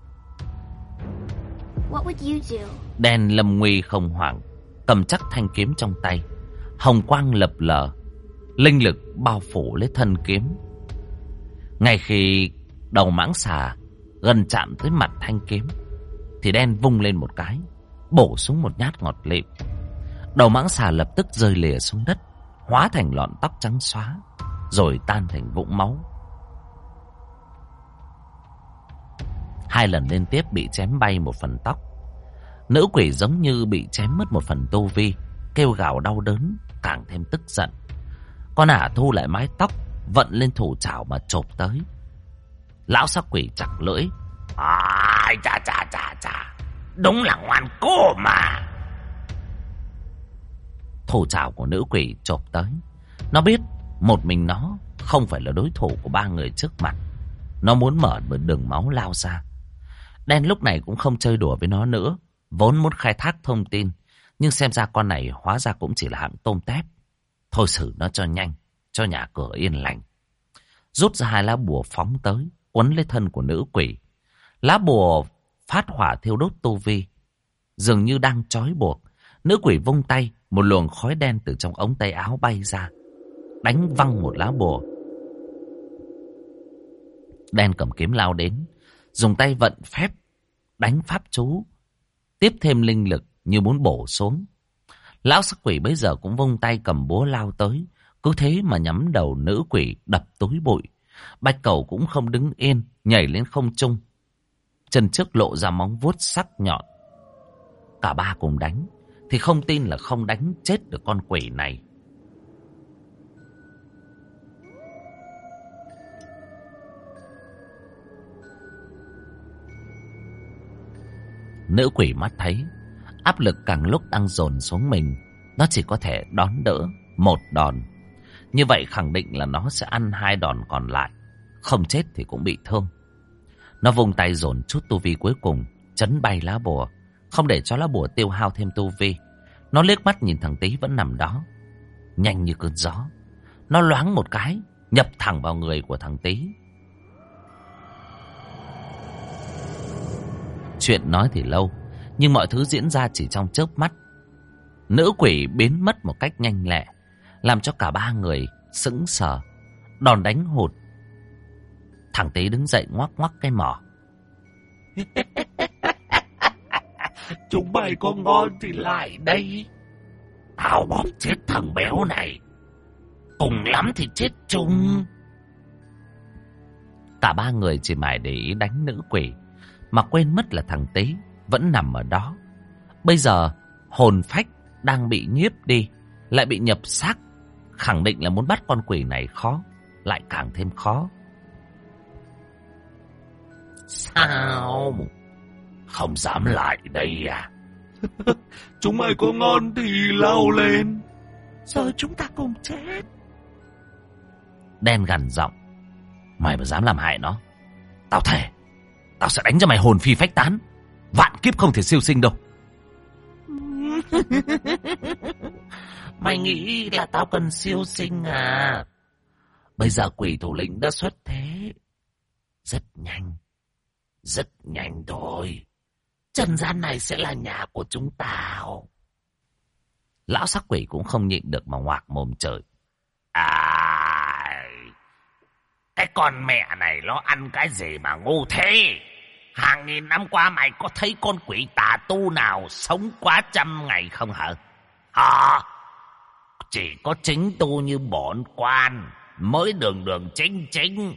Đen lâm nguy không hoảng, cầm chắc thanh kiếm trong tay, hồng quang lập lờ, linh lực bao phủ lấy thân kiếm. Ngay khi đầu mãng xà gần chạm tới mặt thanh kiếm thì đen vung lên một cái, bổ xuống một nhát ngọt lịm. Đầu mãng xà lập tức rơi lìa xuống đất, hóa thành lọn tóc trắng xóa, rồi tan thành vũng máu. Hai lần liên tiếp bị chém bay một phần tóc. Nữ quỷ giống như bị chém mất một phần tu vi, kêu gào đau đớn, càng thêm tức giận. Con ả thu lại mái tóc, vận lên thủ chảo mà chộp tới. Lão sắc quỷ chặt lưỡi. Ai chà chà chà chà, đúng là ngoan cố mà. Thủ chảo của nữ quỷ chộp tới. Nó biết một mình nó không phải là đối thủ của ba người trước mặt. Nó muốn mở một đường máu lao ra. Đen lúc này cũng không chơi đùa với nó nữa, vốn muốn khai thác thông tin, nhưng xem ra con này hóa ra cũng chỉ là hạng tôm tép. Thôi xử nó cho nhanh, cho nhà cửa yên lành. Rút ra hai lá bùa phóng tới, quấn lấy thân của nữ quỷ. Lá bùa phát hỏa thiêu đốt tu vi, dường như đang trói buộc. Nữ quỷ vung tay, một luồng khói đen từ trong ống tay áo bay ra, đánh văng một lá bùa. Đen cầm kiếm lao đến, dùng tay vận phép, đánh pháp chú, tiếp thêm linh lực như muốn bổ xuống. Lão sắc quỷ bấy giờ cũng vung tay cầm búa lao tới, cứ thế mà nhắm đầu nữ quỷ đập túi bụi. Bạch Cẩu cũng không đứng yên, nhảy lên không trung. Chân trước lộ ra móng vuốt sắc nhọn. Cả ba cùng đánh, thì không tin là không đánh chết được con quỷ này. Nữ quỷ mắt thấy áp lực càng lúc đang dồn xuống mình, nó chỉ có thể đón đỡ một đòn. Như vậy khẳng định là nó sẽ ăn 2 đòn còn lại, không chết thì cũng bị thương. Nó vung tay dồn chút tu vi cuối cùng, chấn bay lá bùa, không để cho lá bùa tiêu hao thêm tu vi. Nó liếc mắt nhìn thằng Tý vẫn nằm đó, nhanh như cơn gió. Nó loáng một cái, nhập thẳng vào người của thằng Tý. Chuyện nói thì lâu, nhưng mọi thứ diễn ra chỉ trong chớp mắt. Nữ quỷ biến mất một cách nhanh lẹ, làm cho cả ba người sững sờ. Đòn đánh hụt. Thằng Tý đứng dậy ngoắc ngoắc cái mỏ. Chúng mày có ngon thì lại đây. Tao bóp chết thằng béo này. Cùng lắm thì chết chung. Cả ba người chỉ mải để ý đánh nữ quỷ, mà quên mất là thằng Tý vẫn nằm ở đó. Bây giờ hồn phách đang bị nhiếp đi, lại bị nhập xác, khẳng định là muốn bắt con quỷ này khó, lại càng thêm khó. Sao? Không dám lại đây à? Chúng mày có ngon thì lao lên, rồi chúng ta cùng chết. Đen gằn giọng. Mày mà dám làm hại nó, tao thề, tao sẽ đánh cho mày hồn phi phách tán, vạn kiếp không thể siêu sinh đâu. Mày nghĩ là tao cần siêu sinh à? Bây giờ quỷ thủ lĩnh đã xuất thế. Rất nhanh thôi. Trần gian này sẽ là nhà của chúng tao. Lão sắc quỷ cũng không nhịn được mà ngoạc mồm trời. Cái con mẹ này nó ăn cái gì mà ngu thế? Hàng nghìn năm qua mày có thấy con quỷ tà tu nào sống quá 100 ngày không hả? Chỉ có chính tu như bổn quan mới đường chính.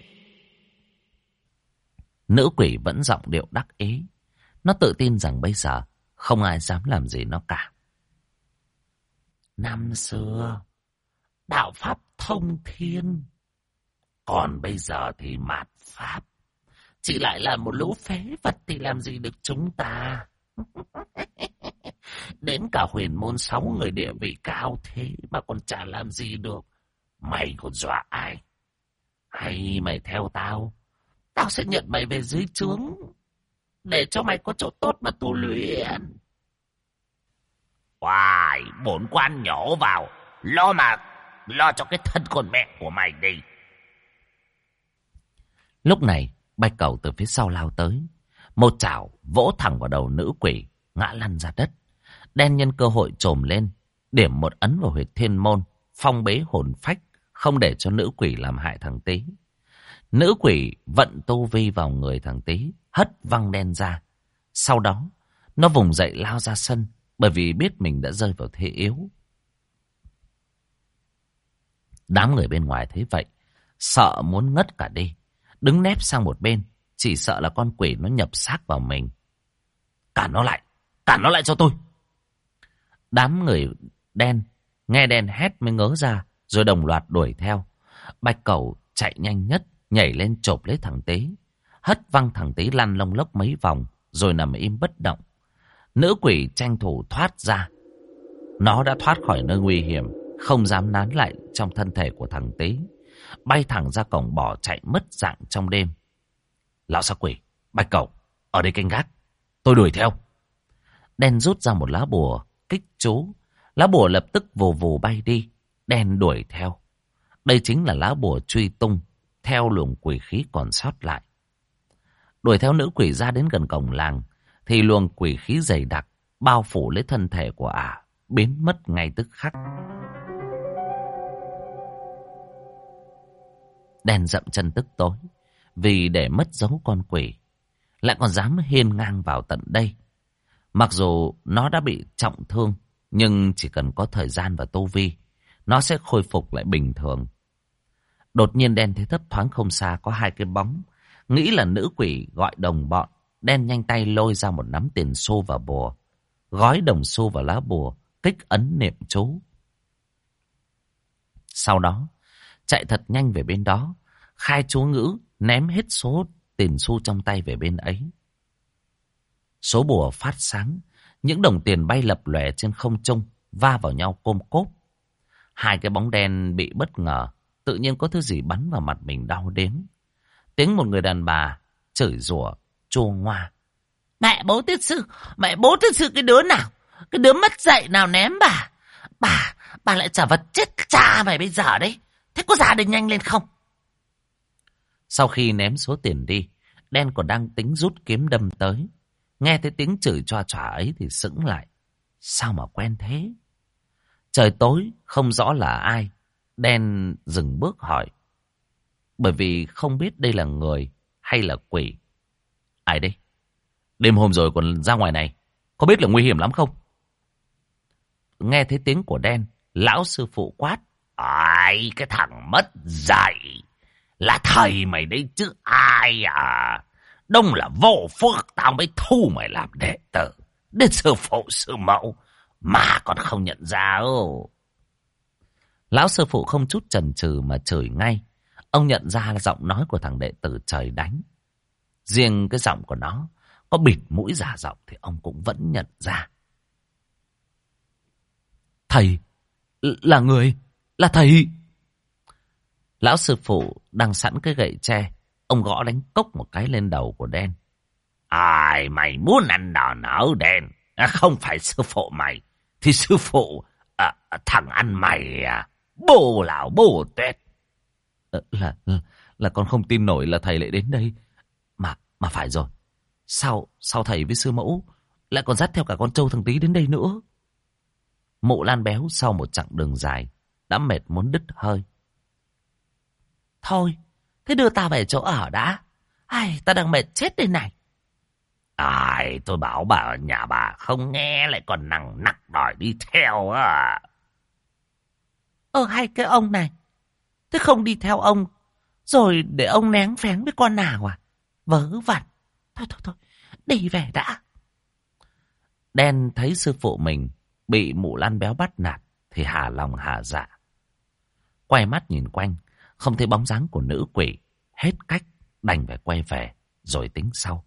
Nữ quỷ vẫn giọng điệu đắc ý. Nó tự tin rằng bây giờ không ai dám làm gì nó cả. Năm xưa đạo pháp thông thiên, còn bây giờ thì mạt pháp. Chỉ lại là một lũ phế vật thì làm gì được chúng ta. Đến cả huyền môn 6 người địa vị cao thế mà còn chả làm gì được. Mày còn dọa ai? Hay mày theo tao, tao sẽ nhận mày về dưới trướng, để cho mày có chỗ tốt mà tu luyện. Hoài, bổn quan nhổ vào, lo cho cái thân con mẹ của mày đi. Lúc này, Bạch Cẩu từ phía sau lao tới, một chảo vỗ thẳng vào đầu nữ quỷ, ngã lăn ra đất. Đen nhân cơ hội trồm lên, điểm một ấn vào huyệt thiên môn, phong bế hồn phách, không để cho nữ quỷ làm hại thằng Tý. Nữ quỷ vận tu vi vào người thằng Tý, hất văng đen ra. Sau đó, nó vùng dậy lao ra sân, bởi vì biết mình đã rơi vào thế yếu. Đám người bên ngoài thấy vậy, sợ muốn ngất cả đi, đứng nép sang một bên, chỉ sợ là con quỷ nó nhập xác vào mình. Cản nó lại cho tôi. Đám người đen nghe đen hét mới ngớ ra, rồi đồng loạt đuổi theo. Bạch Cẩu chạy nhanh nhất, nhảy lên chộp lấy thằng Tý, hất văng thằng Tý lăn lông lốc mấy vòng, rồi nằm im bất động. Nữ quỷ tranh thủ thoát ra. Nó đã thoát khỏi nơi nguy hiểm, không dám nán lại trong thân thể của thằng Tý, bay thẳng ra cổng bỏ chạy mất dạng trong đêm. Lão sắc quỷ, Bạch Cẩu, ở đây canh gác, tôi đuổi theo. Đen rút ra một lá bùa kích chú, lá bùa lập tức vù vù bay đi. Đen đuổi theo. Đây chính là lá bùa truy tung theo luồng quỷ khí còn sót lại. Đuổi theo nữ quỷ ra đến gần cổng làng, thì luồng quỷ khí dày đặc bao phủ lấy thân thể của ả, biến mất ngay tức khắc. Đen dậm chân tức tối, vì để mất dấu con quỷ, lại còn dám hiên ngang vào tận đây. Mặc dù nó đã bị trọng thương, nhưng chỉ cần có thời gian và tu vi, nó sẽ khôi phục lại bình thường. Đột nhiên đen thấy thấp thoáng không xa có hai cái bóng. Nghĩ là nữ quỷ gọi đồng bọn. Đen nhanh tay lôi ra một nắm tiền xu và bùa. Gói đồng xu vào lá bùa. Kích ấn niệm chú. Sau đó chạy thật nhanh về bên đó. Khai chú ngữ ném hết số tiền xu trong tay về bên ấy. Số bùa phát sáng. Những đồng tiền bay lập lòe trên không trung. Va vào nhau côm cốp. Hai cái bóng đen bị bất ngờ. Tự nhiên có thứ gì bắn vào mặt mình đau đớn. Tiếng một người đàn bà chửi rủa chua ngoa. Mẹ bố tiết sư cái đứa nào? Cái đứa mất dạy nào ném bà? Bà lại trả vật chết cha mày bây giờ đấy. Thế có ra đến nhanh lên không? Sau khi ném số tiền đi, đen còn đang tính rút kiếm đâm tới. Nghe thấy tiếng chửi choa choa ấy thì sững lại. Sao mà quen thế? Trời tối, không rõ là ai. Đen dừng bước hỏi. Bởi vì không biết đây là người hay là quỷ. Ai đây? Đêm hôm rồi còn ra ngoài này. Có biết là nguy hiểm lắm không? Nghe thấy tiếng của đen, lão sư phụ quát. Ai, cái thằng mất dạy. Là thầy mày đấy chứ ai à. Đông là vô phước, tao mới thu mày làm đệ tử. Đến sư phụ sư mẫu mà còn không nhận ra ô. Lão sư phụ không chút chần chừ mà chửi ngay. Ông nhận ra là giọng nói của thằng đệ tử trời đánh. Riêng cái giọng của nó có bịt mũi giả giọng thì ông cũng vẫn nhận ra. Thầy là người, là thầy. Lão sư phụ đang sẵn cái gậy tre. Ông gõ đánh cốc một cái lên đầu của đen. Ai mày muốn ăn đòn ở đen? Không phải sư phụ mày thì sư phụ thằng ăn mày à? Bồ lão bồ tét. Là con không tin nổi là thầy lại đến đây. Mà phải rồi. Sao thầy với sư mẫu lại còn dắt theo cả con trâu thằng Tí đến đây nữa? Mụ Lan béo sau một chặng đường dài đã mệt muốn đứt hơi. Thôi, thế đưa ta về chỗ ở đã. Ai, ta đang mệt chết đây này. Ai, tôi bảo bà ở nhà bà không nghe lại còn nặng đòi đi theo à. Hay cái ông này. Thế không đi theo ông rồi để ông nén phén với con nào à? Vớ vẩn. Thôi, đi về đã. Đen thấy sư phụ mình bị mụ Lan béo bắt nạt thì hà lòng hà dạ. Quay mắt nhìn quanh, không thấy bóng dáng của nữ quỷ. Hết cách, đành phải quay về rồi tính sau.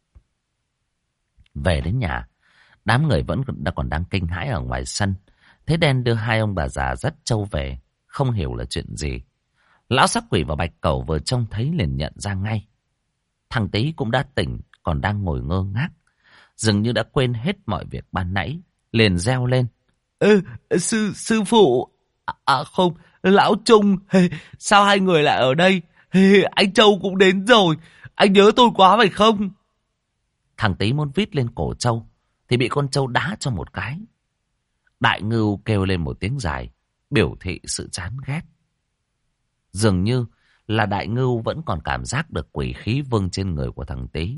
Về đến nhà, đám người vẫn còn đang kinh hãi ở ngoài sân. Thấy đen đưa hai ông bà già dắt trâu về, không hiểu là chuyện gì. Lão sắc quỷ và bạch cẩu vừa trông thấy liền nhận ra ngay. Thằng Tí cũng đã tỉnh, còn đang ngồi ngơ ngác. Dường như đã quên hết mọi việc ban nãy, liền reo lên. Sư phụ. Không, lão Trung. Sao hai người lại ở đây? Anh Châu cũng đến rồi. Anh nhớ tôi quá phải không? Thằng Tí muốn vít lên cổ Châu thì bị con trâu đá cho một cái. Đại Ngưu kêu lên một tiếng dài, biểu thị sự chán ghét. Dường như là Đại Ngưu vẫn còn cảm giác được quỷ khí vương trên người của thằng Tí.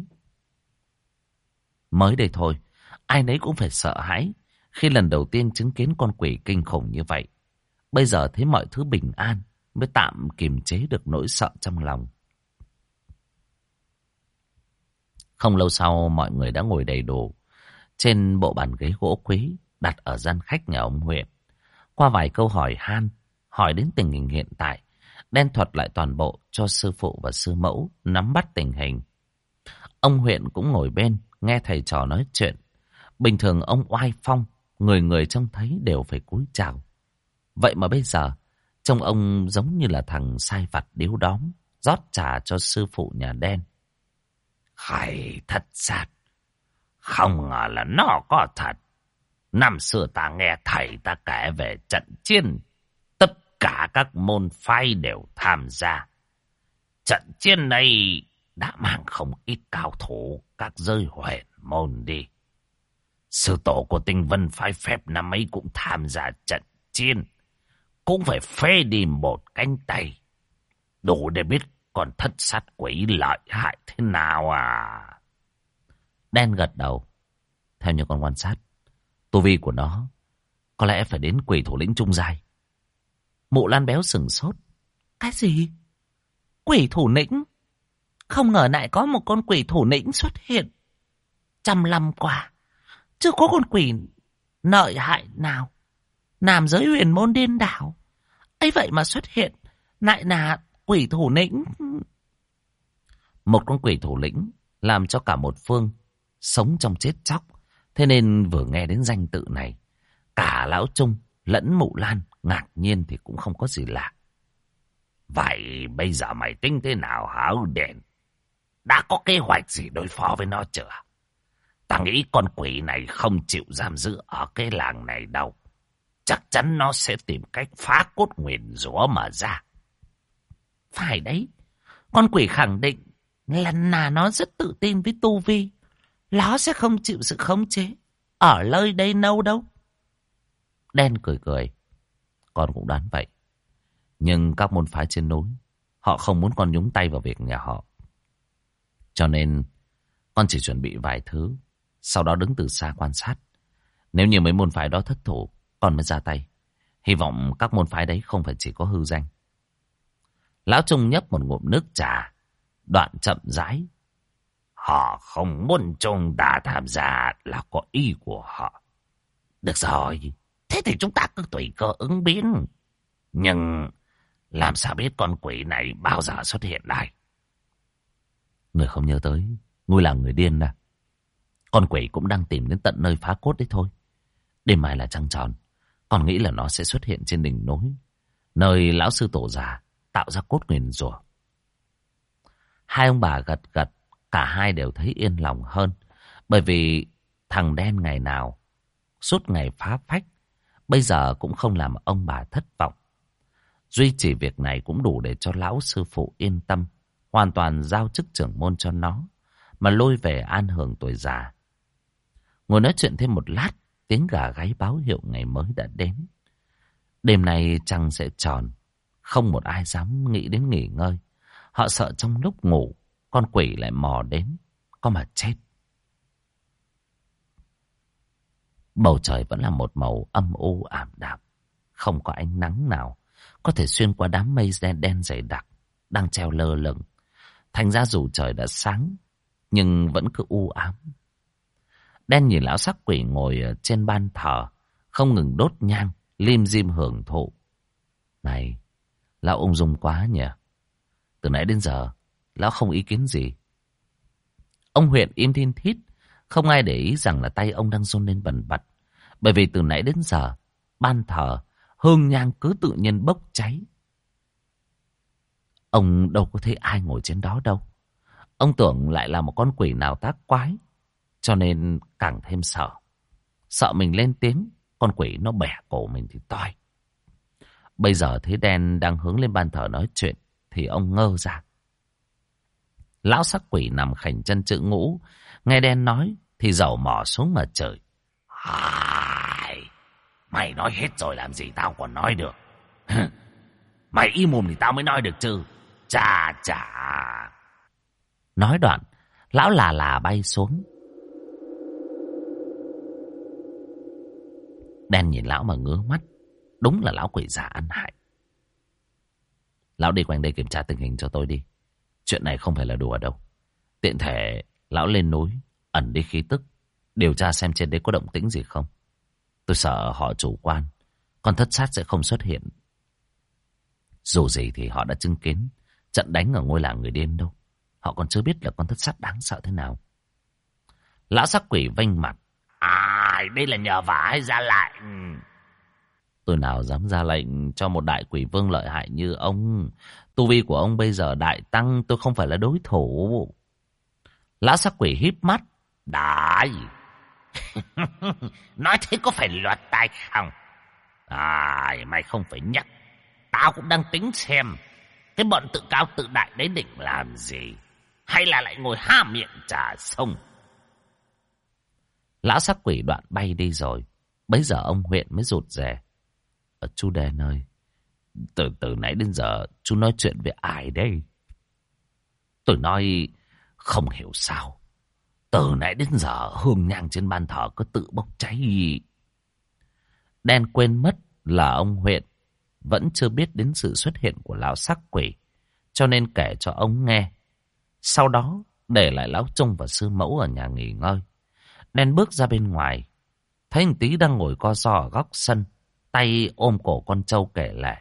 Mới đây thôi, ai nấy cũng phải sợ hãi khi lần đầu tiên chứng kiến con quỷ kinh khủng như vậy. Bây giờ thấy mọi thứ bình an mới tạm kiềm chế được nỗi sợ trong lòng. Không lâu sau, mọi người đã ngồi đầy đủ trên bộ bàn ghế gỗ quý đặt ở gian khách nhà ông huyện. Qua vài câu hỏi han, hỏi đến tình hình hiện tại, đen thuật lại toàn bộ cho sư phụ và sư mẫu nắm bắt tình hình. Ông huyện cũng ngồi bên, nghe thầy trò nói chuyện. Bình thường ông oai phong, người người trông thấy đều phải cúi chào. Vậy mà bây giờ, trông ông giống như là thằng sai vặt điếu đóm, rót trà cho sư phụ nhà đen. Hay thật sát, không ngờ là nó có thật. Năm xưa ta nghe thầy ta kể về trận chiến, tất cả các môn phái đều tham gia. Trận chiến này đã mang không ít cao thủ các giới huyền môn đi. Sư tổ của Tinh Vân phái phép năm ấy cũng tham gia trận chiến, cũng phải phê đi một cánh tay. Đủ để biết con thất sát quỷ lợi hại thế nào à. Đen gật đầu. Theo như con quan sát, tu vi của nó có lẽ phải đến quỷ thủ lĩnh trung giai. Mụ Lan béo sừng sốt. Cái gì? Quỷ thủ lĩnh? Không ngờ lại có một con quỷ thủ lĩnh xuất hiện. 100 năm qua, chưa có con quỷ lợi hại nào làm giới huyền môn điên đảo. Ấy vậy mà xuất hiện lại là quỷ thủ lĩnh. Một con quỷ thủ lĩnh làm cho cả một phương sống trong chết chóc. Thế nên vừa nghe đến danh tự này, cả Lão Trung lẫn Mụ Lan ngạc nhiên thì cũng không có gì lạ. Vậy bây giờ mày tính thế nào hả Đen? Đã có kế hoạch gì đối phó với nó chưa? Ta nghĩ con quỷ này không chịu giam giữ ở cái làng này đâu. Chắc chắn nó sẽ tìm cách phá cốt nguyền rủa mà ra. Phải đấy. Con quỷ khẳng định lần nào nó rất tự tin với tu vi. Nó sẽ không chịu sự khống chế ở nơi đây lâu đâu. Đen cười cười. Con cũng đoán vậy. Nhưng các môn phái trên núi, họ không muốn con nhúng tay vào việc nhà họ. Cho nên con chỉ chuẩn bị vài thứ, sau đó đứng từ xa quan sát. Nếu như mấy môn phái đó thất thủ, con mới ra tay. Hy vọng các môn phái đấy không phải chỉ có hư danh. Lão Trung nhấp một ngụm nước trà, đoạn chậm rãi. Họ không muốn chúng ta tham gia là có ý của họ. Được rồi, thế thì chúng ta cứ tùy cơ ứng biến. Nhưng làm sao biết con quỷ này bao giờ xuất hiện đây? Người không nhớ tới, ngôi làng người điên à. Con quỷ cũng đang tìm đến tận nơi phá cốt đấy thôi. Đêm mai là trăng tròn, con nghĩ là nó sẽ xuất hiện trên đỉnh núi, nơi lão sư tổ già tạo ra cốt nguyền rủa. Hai ông bà gật gật, cả hai đều thấy yên lòng hơn. Bởi vì thằng Đen ngày nào suốt ngày phá phách, bây giờ cũng không làm ông bà thất vọng. Duy chỉ việc này cũng đủ để cho lão sư phụ yên tâm, hoàn toàn giao chức trưởng môn cho nó, mà lôi về an hưởng tuổi già. Ngồi nói chuyện thêm một lát, tiếng gà gáy báo hiệu ngày mới đã đến. Đêm nay trăng sẽ tròn, không một ai dám nghĩ đến nghỉ ngơi. Họ sợ trong lúc ngủ, con quỷ lại mò đến, có mà chết. Bầu trời vẫn là một màu âm u ảm đạm, không có ánh nắng nào có thể xuyên qua đám mây đen dày đặc đang treo lơ lửng. Thành ra dù trời đã sáng, nhưng vẫn cứ u ám. Đen nhìn lão sắc quỷ ngồi trên ban thờ, không ngừng đốt nhang, lim dim hưởng thụ. Này, lão ung dung quá nhỉ. Từ nãy đến giờ, lão không ý kiến gì. Ông huyện im thiên thít, không ai để ý rằng là tay ông đang run lên bần bật. Bởi vì từ nãy đến giờ, ban thờ, hương nhang cứ tự nhiên bốc cháy. Ông đâu có thấy ai ngồi trên đó đâu. Ông tưởng lại là một con quỷ nào tác quái, cho nên càng thêm sợ. Sợ mình lên tiếng, con quỷ nó bẻ cổ mình thì toi. Bây giờ thấy Đen đang hướng lên ban thờ nói chuyện, thì ông ngơ ra. Lão sắc quỷ nằm khảnh chân chữ ngũ, nghe Đen nói thì dầu mỏ xuống mà trời. Mày nói hết rồi làm gì tao còn nói được. Mày im mồm thì tao mới nói được chứ. Chà chà. Nói đoạn, lão là bay xuống. Đen nhìn lão mà ngứa mắt. Đúng là lão quỷ già ăn hại. Lão đi quanh đây kiểm tra tình hình cho tôi đi. Chuyện này không phải là đùa đâu. Tiện thể lão lên núi, ẩn đi khí tức, điều tra xem trên đấy có động tĩnh gì không. Tôi sợ họ chủ quan, con thất sát sẽ không xuất hiện. Dù gì thì họ đã chứng kiến trận đánh ở ngôi làng người điên đâu. Họ còn chưa biết là con thất sát đáng sợ thế nào. Lão sắc quỷ vênh mặt. Đây là nhờ vả hay ra lệnh? Tôi nào dám ra lệnh cho một đại quỷ vương lợi hại như ông. Tu vi của ông bây giờ đại tăng, tôi không phải là đối thủ. Lão sắc quỷ híp mắt. Đấy. Nói thế có phải lọt tai không? Mày không phải nhắc. Tao cũng đang tính xem cái bọn tự cao tự đại đấy định làm gì, hay là lại ngồi há miệng trà sông. Lão sắc quỷ đoạn bay đi rồi. Bấy giờ ông huyện mới rụt rè. Chú Đen ơi, từ nãy đến giờ chú nói chuyện với ai đây? Tôi nói không hiểu sao từ nãy đến giờ hương nhang trên ban thờ cứ tự bốc cháy. Đen quên mất là ông huyện vẫn chưa biết đến sự xuất hiện của lão sắc quỷ, cho nên kể cho ông nghe. Sau đó để lại lão Trung và sư mẫu ở nhà nghỉ ngơi. Đen bước ra bên ngoài, thấy thằng Tý đang ngồi co ro ở góc sân, tay ôm cổ con trâu kể lể.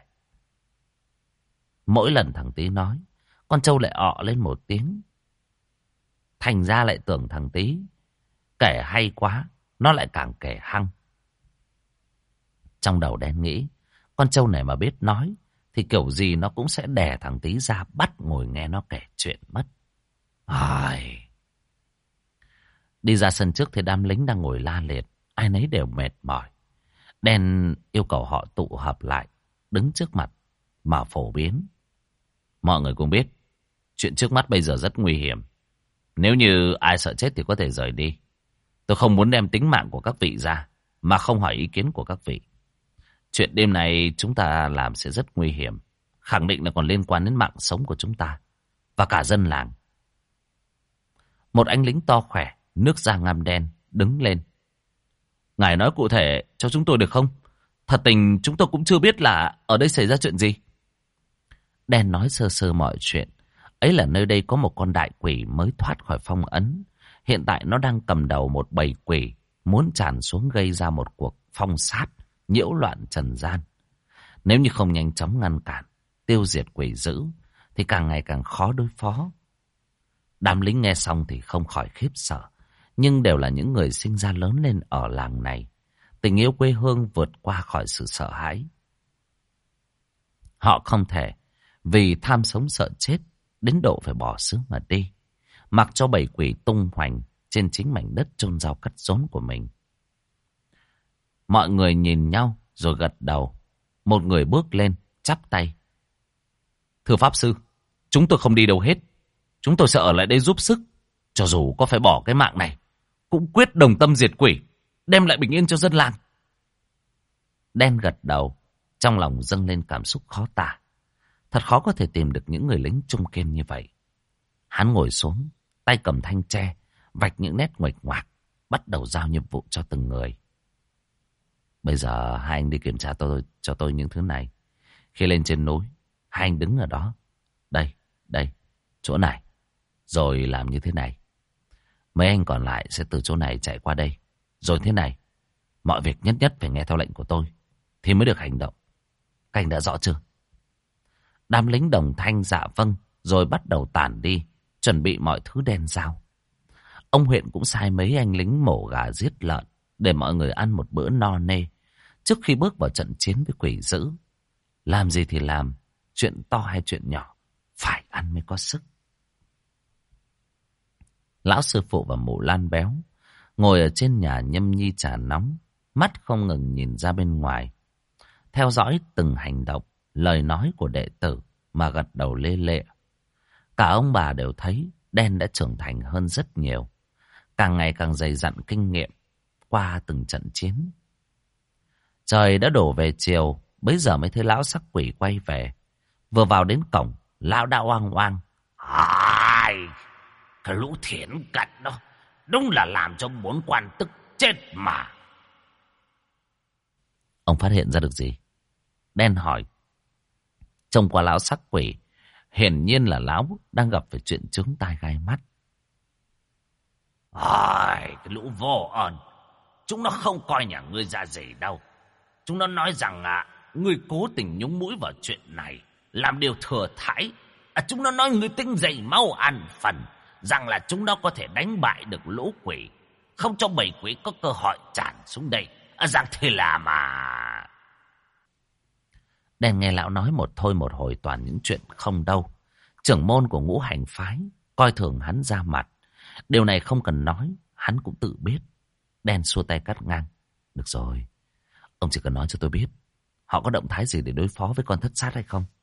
Mỗi lần thằng Tý nói, con trâu lại ọ lên một tiếng. Thành ra lại tưởng thằng Tý kể hay quá, nó lại càng kể hăng. Trong đầu Đen nghĩ, con trâu này mà biết nói thì kiểu gì nó cũng sẽ đè thằng Tý ra bắt ngồi nghe nó kể chuyện mất. Ai... Đi ra sân trước thì đám lính đang ngồi la liệt, ai nấy đều mệt mỏi. Đen yêu cầu họ tụ họp lại, đứng trước mặt mà phổ biến. Mọi người cũng biết, chuyện trước mắt bây giờ rất nguy hiểm. Nếu như ai sợ chết thì có thể rời đi. Tôi không muốn đem tính mạng của các vị ra mà không hỏi ý kiến của các vị. Chuyện đêm này chúng ta làm sẽ rất nguy hiểm, khẳng định là còn liên quan đến mạng sống của chúng ta và cả dân làng. Một anh lính to khỏe, nước da ngăm đen, đứng lên. Ngài nói cụ thể cho chúng tôi được không? Thật tình chúng tôi cũng chưa biết là ở đây xảy ra chuyện gì. Đen nói sơ sơ mọi chuyện. Ấy là nơi đây có một con đại quỷ mới thoát khỏi phong ấn. Hiện tại nó đang cầm đầu một bầy quỷ, muốn tràn xuống gây ra một cuộc phong sát, nhiễu loạn trần gian. Nếu như không nhanh chóng ngăn cản, tiêu diệt quỷ dữ, thì càng ngày càng khó đối phó. Đám lính nghe xong thì không khỏi khiếp sợ, nhưng đều là những người sinh ra lớn lên ở làng này. Tình yêu quê hương vượt qua khỏi sự sợ hãi. Họ không thể vì tham sống sợ chết đến độ phải bỏ xứ mà đi, mặc cho bầy quỷ tung hoành trên chính mảnh đất chôn rau cắt rốn của mình. Mọi người nhìn nhau rồi gật đầu. Một người bước lên, chắp tay. Thưa Pháp Sư, chúng tôi không đi đâu hết. Chúng tôi sẽ ở lại đây giúp sức. Cho dù có phải bỏ cái mạng này, cũng quyết đồng tâm diệt quỷ, đem lại bình yên cho dân làng. Đen gật đầu, trong lòng dâng lên cảm xúc khó tả. Thật khó có thể tìm được những người lính trung kiên như vậy. Hắn ngồi xuống, tay cầm thanh tre, vạch những nét nguệch ngoạc, bắt đầu giao nhiệm vụ cho từng người. Bây giờ hai anh đi kiểm tra cho tôi những thứ này. Khi lên trên núi, hai anh đứng ở đó. Đây, chỗ này. Rồi làm như thế này. Mấy anh còn lại sẽ từ chỗ này chạy qua đây. Rồi thế này. Mọi việc nhất nhất phải nghe theo lệnh của tôi thì mới được hành động. Các anh đã rõ chưa? Đám lính đồng thanh dạ vâng, rồi bắt đầu tản đi, chuẩn bị mọi thứ đen giao. Ông huyện cũng sai mấy anh lính mổ gà giết lợn để mọi người ăn một bữa no nê trước khi bước vào trận chiến với quỷ dữ. Làm gì thì làm, chuyện to hay chuyện nhỏ, phải ăn mới có sức. Lão sư phụ và mụ Lan béo ngồi ở trên nhà nhâm nhi trà nóng, mắt không ngừng nhìn ra bên ngoài, theo dõi từng hành động, lời nói của đệ tử mà gật đầu lê lệ. Cả ông bà đều thấy Đen đã trưởng thành hơn rất nhiều, càng ngày càng dày dặn kinh nghiệm qua từng trận chiến. Trời đã đổ về chiều, bấy giờ mới thấy lão sắc quỷ quay về. Vừa vào đến cổng, lão đã oang oang. Ai, cái lũ thiển cận đó, đúng là làm cho bốn quan tức chết mà. Ông phát hiện ra được gì? Đen hỏi. Trông qua lão sắc quỷ, hiển nhiên là lão đang gặp phải chuyện chướng tai gai mắt. Ai, cái lũ vô ơn, chúng nó không coi nhà ngươi ra gì đâu. Chúng nó nói rằng ngươi cố tình nhúng mũi vào chuyện này, làm điều thừa thãi. Chúng nó nói ngươi tinh dày mau ăn phần, rằng là chúng nó có thể đánh bại được lũ quỷ, không cho bầy quỷ có cơ hội tràn xuống đây. Rằng thế là mà... Đen nghe lão nói một thôi một hồi toàn những chuyện không đâu. Trưởng môn của Ngũ Hành phái coi thường hắn ra mặt. Điều này không cần nói, hắn cũng tự biết. Đen xua tay cắt ngang. Được rồi, ông chỉ cần nói cho tôi biết họ có động thái gì để đối phó với con thất sát hay không.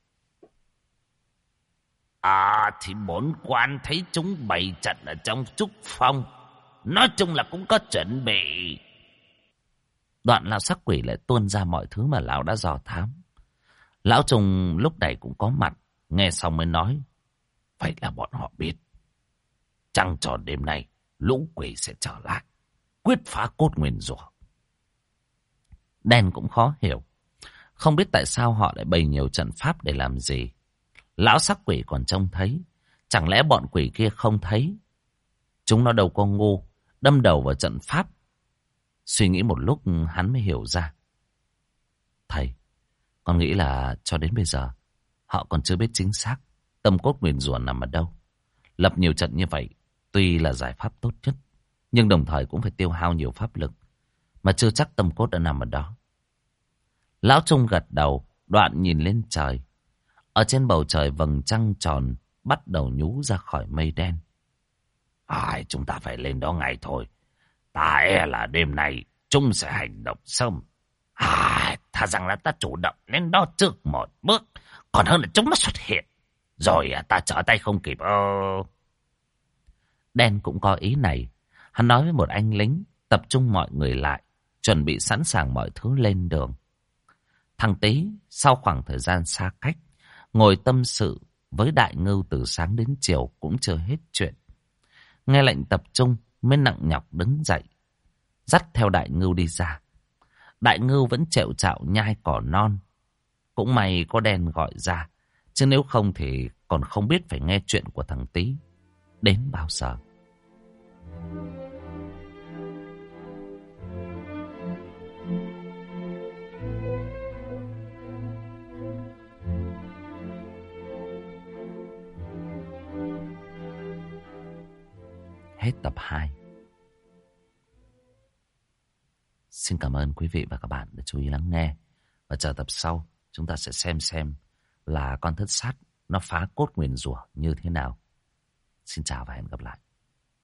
Thì bốn quan thấy chúng bày trận ở trong trúc phong, nói chung là cũng có chuẩn bị. Đoạn lão sắc quỷ lại tuôn ra mọi thứ mà lão đã dò thám. Lão Trùng lúc này cũng có mặt, nghe xong mới nói. Vậy là bọn họ biết, trăng tròn đêm nay lũ quỷ sẽ trở lại, quyết phá cốt nguyền rủa. Đen cũng khó hiểu. Không biết tại sao họ lại bày nhiều trận pháp để làm gì. Lão sắc quỷ còn trông thấy. Chẳng lẽ bọn quỷ kia không thấy? Chúng nó đâu có ngu, đâm đầu vào trận pháp. Suy nghĩ một lúc hắn mới hiểu ra. Thầy, con nghĩ là cho đến bây giờ họ còn chưa biết chính xác tâm cốt nguyền rủa nằm ở đâu. Lập nhiều trận như vậy tuy là giải pháp tốt nhất, nhưng đồng thời cũng phải tiêu hao nhiều pháp lực, mà chưa chắc tâm cốt đã nằm ở đó. Lão Trung gật đầu, đoạn nhìn lên trời. Ở trên bầu trời vầng trăng tròn bắt đầu nhú ra khỏi mây đen. Chúng ta phải lên đó ngay thôi. Ta e là đêm nay chúng sẽ hành động sớm. Thà rằng là ta chủ động lên đó trước một bước, còn hơn là chúng nó xuất hiện rồi ta trở tay không kịp. Đen cũng có ý này. Hắn nói với một anh lính tập trung mọi người lại, chuẩn bị sẵn sàng mọi thứ lên đường. Thằng Tý sau khoảng thời gian xa cách, ngồi tâm sự với Đại Ngưu từ sáng đến chiều cũng chưa hết chuyện. Nghe lệnh tập trung mới nặng nhọc đứng dậy, dắt theo Đại Ngưu đi ra. Đại Ngưu vẫn trẹo trạo nhai cỏ non. Cũng may có Đen gọi ra, chứ nếu không thì còn không biết phải nghe chuyện của thằng Tý đến bao giờ. Hết tập 2. Xin cảm ơn quý vị và các bạn đã chú ý lắng nghe. Và chờ tập sau, chúng ta sẽ xem là con thất sát nó phá cốt nguyền rủa như thế nào. Xin chào và hẹn gặp lại.